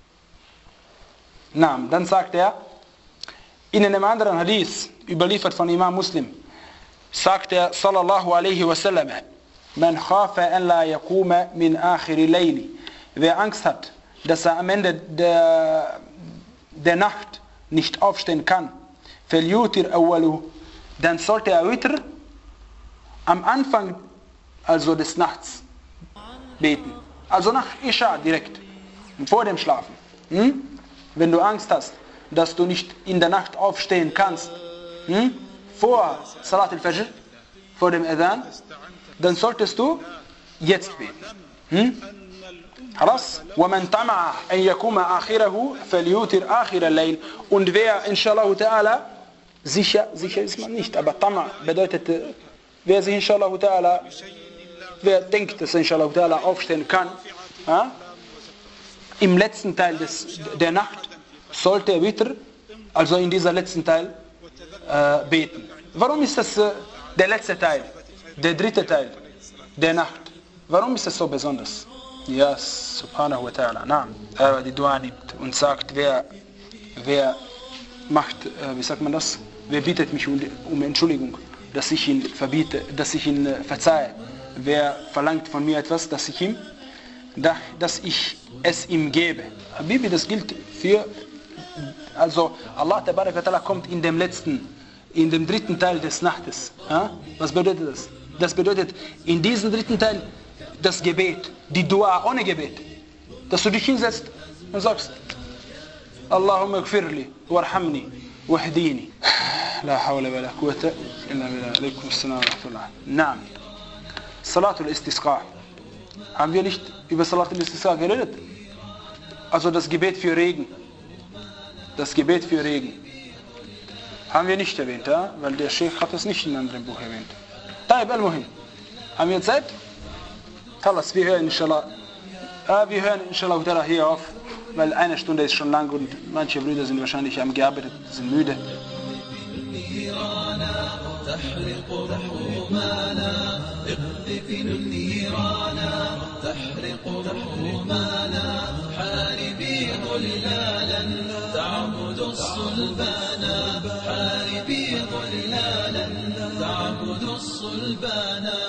Na, dann sagt er, in einem anderen Hadith, überliefert von Imam Muslim, sagt er, sallallahu alaihi wasallam, man khafa an la yakuma min akhiri layli. Wer Angst hat, dass er am Ende der, der Nacht nicht aufstehen kann, فَلْيُوتِرْ أَوَّلُهُ, dann sollte er Witr am Anfang also des Nachts beten. Also nach Isha direkt, vor dem Schlafen. Hm? Wenn du Angst hast, dass du nicht in der Nacht aufstehen kannst, hm? vor Salat al-Fajr, vor dem Adhan, dann solltest du jetzt beten. Hm? خلاص ومن طمع أن يقوم آخره فليوتر آخر الليل. Und wer inshallah ta'ala, sicher, sicher ist man nicht, aber Tama bedeutet, wer sich inshallah ta'ala, wer denkt, dass er inshallah ta'ala aufstehen kann, ja, im letzten Teil des, der Nacht, sollte er Witr, also in dieser letzten Teil, äh, beten. Warum ist das äh, der letzte Teil, der dritte Teil der Nacht? Warum ist das so besonders? Ja, subhanahu wa ta'ala, naam. Er die Dua nimmt und sagt, wer, wer macht, äh, wie sagt man das? Wer bittet mich um, um Entschuldigung, dass ich ihn verbiete, dass ich ihn äh, verzeihe? Wer verlangt von mir etwas, dass ich ihm, da, dass ich es ihm gebe? Habibi, das gilt für, also Allah tabarak wa ta'ala kommt in dem letzten, in dem dritten Teil des Nachtes. Ja? Was bedeutet das? Das bedeutet, in diesem dritten Teil das Gebet, die Dua ohne Gebet, dass du dich hinsetzt und sagst, Allahumma gfirli, warhamni, wahdini. La hawla wa la quwwata illa billah. Alaikum assalam wa rahmatullah. Naam. Salatul Istisqa. Haben wir nicht über Salatul Istisqa geredet? Also das Gebet für Regen. Das Gebet für Regen. Haben wir nicht erwähnt, ja? Weil der Sheikh hat es nicht in einem anderen Buch erwähnt. Taib al-Muhim. Haben wir Zeit? Talas, wir hören inshallah, äh, wir hören inshallah hier auf, weil eine Stunde ist schon lang und manche Brüder sind wahrscheinlich am gearbeitet, sind müde.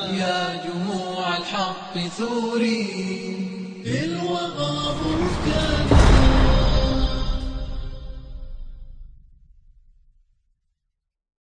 يا جموع الحق ثوري بالوغى بركان